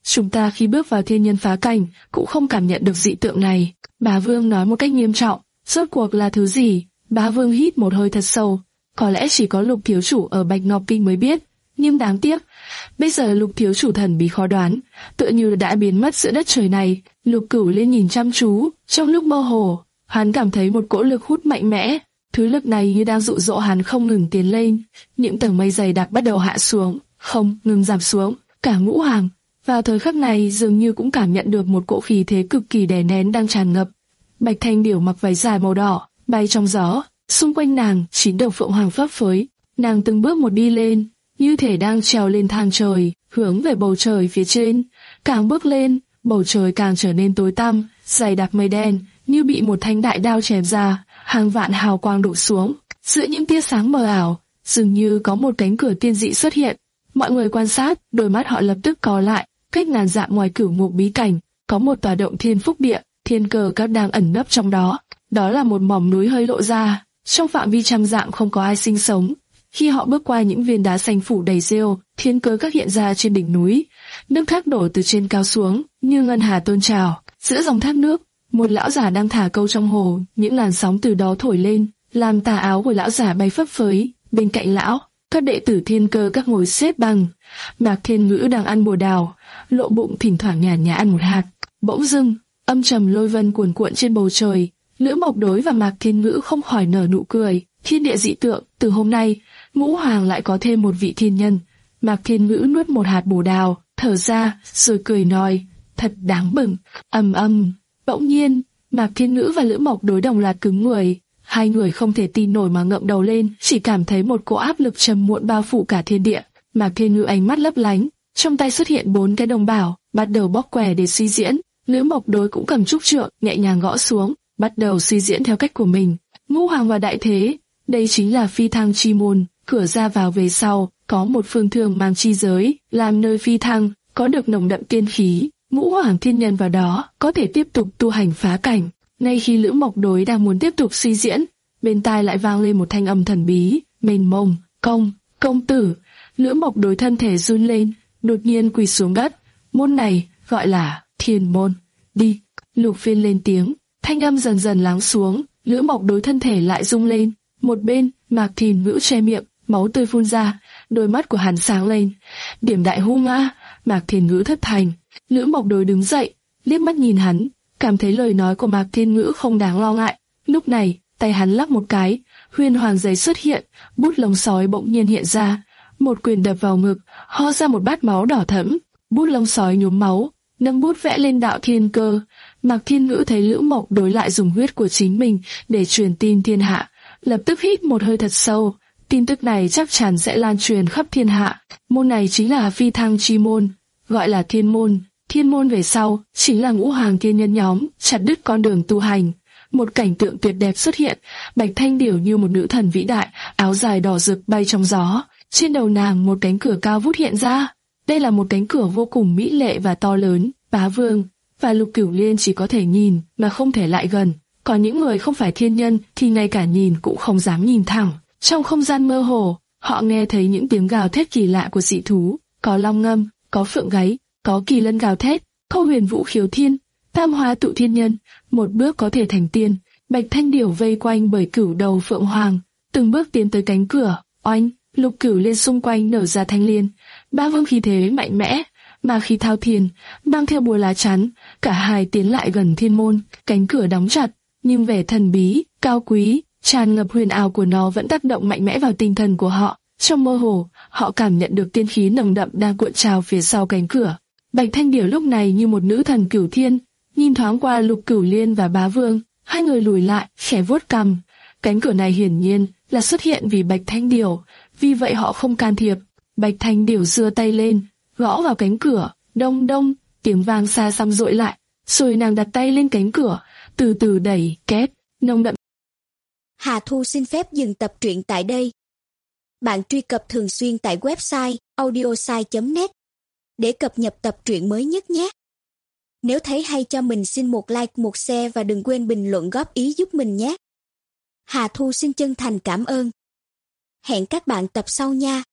chúng ta khi bước vào thiên nhân phá cảnh cũng không cảm nhận được dị tượng này. Bá Vương nói một cách nghiêm trọng. Rốt cuộc là thứ gì? Bá Vương hít một hơi thật sâu. Có lẽ chỉ có Lục thiếu chủ ở Bạch Ngọc Kinh mới biết. Nhưng đáng tiếc, bây giờ Lục thiếu chủ thần bí khó đoán, tựa như đã biến mất giữa đất trời này. Lục Cửu Liên nhìn chăm chú, trong lúc mơ hồ, hắn cảm thấy một cỗ lực hút mạnh mẽ. Thứ lực này như đang dụ dỗ hắn không ngừng tiến lên. Những tầng mây dày đặc bắt đầu hạ xuống, không ngừng giảm xuống. Cả Ngũ Hoàng vào thời khắc này dường như cũng cảm nhận được một cỗ khí thế cực kỳ đè nén đang tràn ngập. Bạch Thanh Điểu mặc váy dài màu đỏ, bay trong gió, xung quanh nàng chín đầu phượng hoàng phấp phới. Nàng từng bước một đi lên, như thể đang trèo lên thang trời, hướng về bầu trời phía trên. Càng bước lên, bầu trời càng trở nên tối tăm, dày đặc mây đen, như bị một thanh đại đao chém ra, hàng vạn hào quang đổ xuống. Giữa những tia sáng mờ ảo, dường như có một cánh cửa tiên dị xuất hiện. Mọi người quan sát, đôi mắt họ lập tức co lại. Cách ngàn dặm ngoài Cửu Ngục bí cảnh, có một tòa động thiên phúc địa, thiên cơ các đang ẩn nấp trong đó. Đó là một mỏm núi hơi lộ ra, trong phạm vi trăm dặm không có ai sinh sống. Khi họ bước qua những viên đá xanh phủ đầy rêu, thiên cơ các hiện ra trên đỉnh núi. Nước thác đổ từ trên cao xuống, như ngân hà tôn trào. Giữa dòng thác nước, một lão giả đang thả câu trong hồ, những làn sóng từ đó thổi lên, làm tà áo của lão giả bay phấp phới. Bên cạnh lão, các đệ tử thiên cơ các ngồi xếp bằng. Mạc Thiên Ngữ đang ăn bồ đào, lộ bụng thỉnh thoảng nhàn nhã ăn một hạt. Bỗng dưng, âm trầm lôi vân cuồn cuộn trên bầu trời. Lữ Mộc Đối và Mạc Thiên Ngữ không khỏi nở nụ cười. Thiên địa dị tượng, từ hôm nay, Ngũ Hoàng lại có thêm một vị thiên nhân. Mạc Thiên Ngữ nuốt một hạt bồ đào, thở ra, rồi cười nói, thật đáng mừng. Ầm ầm. Bỗng nhiên, Mạc Thiên Ngữ và Lữ Mộc Đối đồng loạt cứng người. Hai người không thể tin nổi mà ngậm đầu lên, chỉ cảm thấy một cỗ áp lực trầm muộn bao phủ cả thiên địa. Mạc Thiên Ngữ ánh mắt lấp lánh, trong tay xuất hiện bốn cái đồng bảo, bắt đầu bóc quẻ để suy diễn. Lữ Mộc Đối cũng cầm trúc trượng, nhẹ nhàng gõ xuống, bắt đầu suy diễn theo cách của mình. Ngũ Hoàng và Đại Thế, đây chính là phi thăng chi môn, cửa ra vào về sau, có một phương thường mang chi giới, làm nơi phi thăng, có được nồng đậm tiên khí. Ngũ Hoàng thiên nhân vào đó, có thể tiếp tục tu hành phá cảnh. Ngay khi Lữ Mộc Đối đang muốn tiếp tục suy diễn, bên tai lại vang lên một thanh âm thần bí, mênh mông, công, công tử. Lữ Mộc Đối thân thể run lên, đột nhiên quỳ xuống đất. Môn này gọi là Thiên môn. Đi. Lục Phiên lên tiếng, thanh âm dần dần lắng xuống. Lữ Mộc Đối thân thể lại rung lên. Một bên, Mạc Thiên Ngữ che miệng, máu tươi phun ra, đôi mắt của hắn sáng lên. Điểm đại hung a! Mạc Thiên Ngữ thất thành. Lữ Mộc Đối đứng dậy, liếc mắt nhìn hắn, cảm thấy lời nói của Mạc Thiên Ngữ không đáng lo ngại. Lúc này, tay hắn lắc một cái, huyền hoàng giấy xuất hiện, bút lông sói bỗng nhiên hiện ra, một quyền đập vào ngực, ho ra một bát máu đỏ thẫm. Bút lông sói nhuốm máu, nâng bút vẽ lên đạo thiên cơ. Mạc Thiên Ngữ thấy Lữ Mộc Đối lại dùng huyết của chính mình để truyền tin thiên hạ, lập tức hít một hơi thật sâu. Tin tức này chắc chắn sẽ lan truyền khắp thiên hạ. Môn này chính là phi thăng chi môn, gọi là thiên môn. Thiên môn về sau chính là Ngũ Hoàng thiên nhân nhóm chặt đứt con đường tu hành. Một cảnh tượng tuyệt đẹp xuất hiện, Bạch Thanh Điểu như một nữ thần vĩ đại, áo dài đỏ rực bay trong gió. Trên đầu nàng một cánh cửa cao vút hiện ra. Đây là một cánh cửa vô cùng mỹ lệ và to lớn. Bá Vương và Lục Cửu Liên chỉ có thể nhìn mà không thể lại gần. Còn những người không phải thiên nhân thì ngay cả nhìn cũng không dám nhìn thẳng. Trong không gian mơ hồ, họ nghe thấy những tiếng gào thét kỳ lạ của dị thú. Có long ngâm, có phượng gáy, có kỳ lân gào thét, có huyền vũ khiếu thiên, tam hóa tụ thiên nhân, một bước có thể thành tiên. Bạch Thanh Điểu vây quanh bởi cửu đầu phượng hoàng, từng bước tiến tới cánh cửa. Oanh! Lục Cửu Liên xung quanh nở ra thanh liên, Bá Vương khí thế mạnh mẽ, mà khi thao thiền, mang theo bùa lá chắn, cả hai tiến lại gần thiên môn. Cánh cửa đóng chặt, nhưng vẻ thần bí, cao quý, tràn ngập huyền ảo của nó vẫn tác động mạnh mẽ vào tinh thần của họ. Trong mơ hồ, họ cảm nhận được tiên khí nồng đậm đang cuộn trào phía sau cánh cửa. Bạch Thanh Điểu lúc này như một nữ thần cửu thiên, nhìn thoáng qua Lục Cửu Liên và Bá Vương, hai người lùi lại, khẽ vuốt cằm. Cánh cửa này hiển nhiên là xuất hiện vì Bạch Thanh Điểu, vì vậy họ không can thiệp. Bạch Thanh Điểu giơ tay lên, gõ vào cánh cửa, đông đông, tiếng vang xa xăm dội lại, rồi nàng đặt tay lên cánh cửa, từ từ đẩy, két, nồng đậm. Hà Thu xin phép dừng tập truyện tại đây. Bạn truy cập thường xuyên tại website audiosai chấm net để cập nhật tập truyện mới nhất nhé. Nếu thấy hay cho mình xin một like, một share và đừng quên bình luận góp ý giúp mình nhé. Hà Thu xin chân thành cảm ơn. Hẹn các bạn tập sau nha.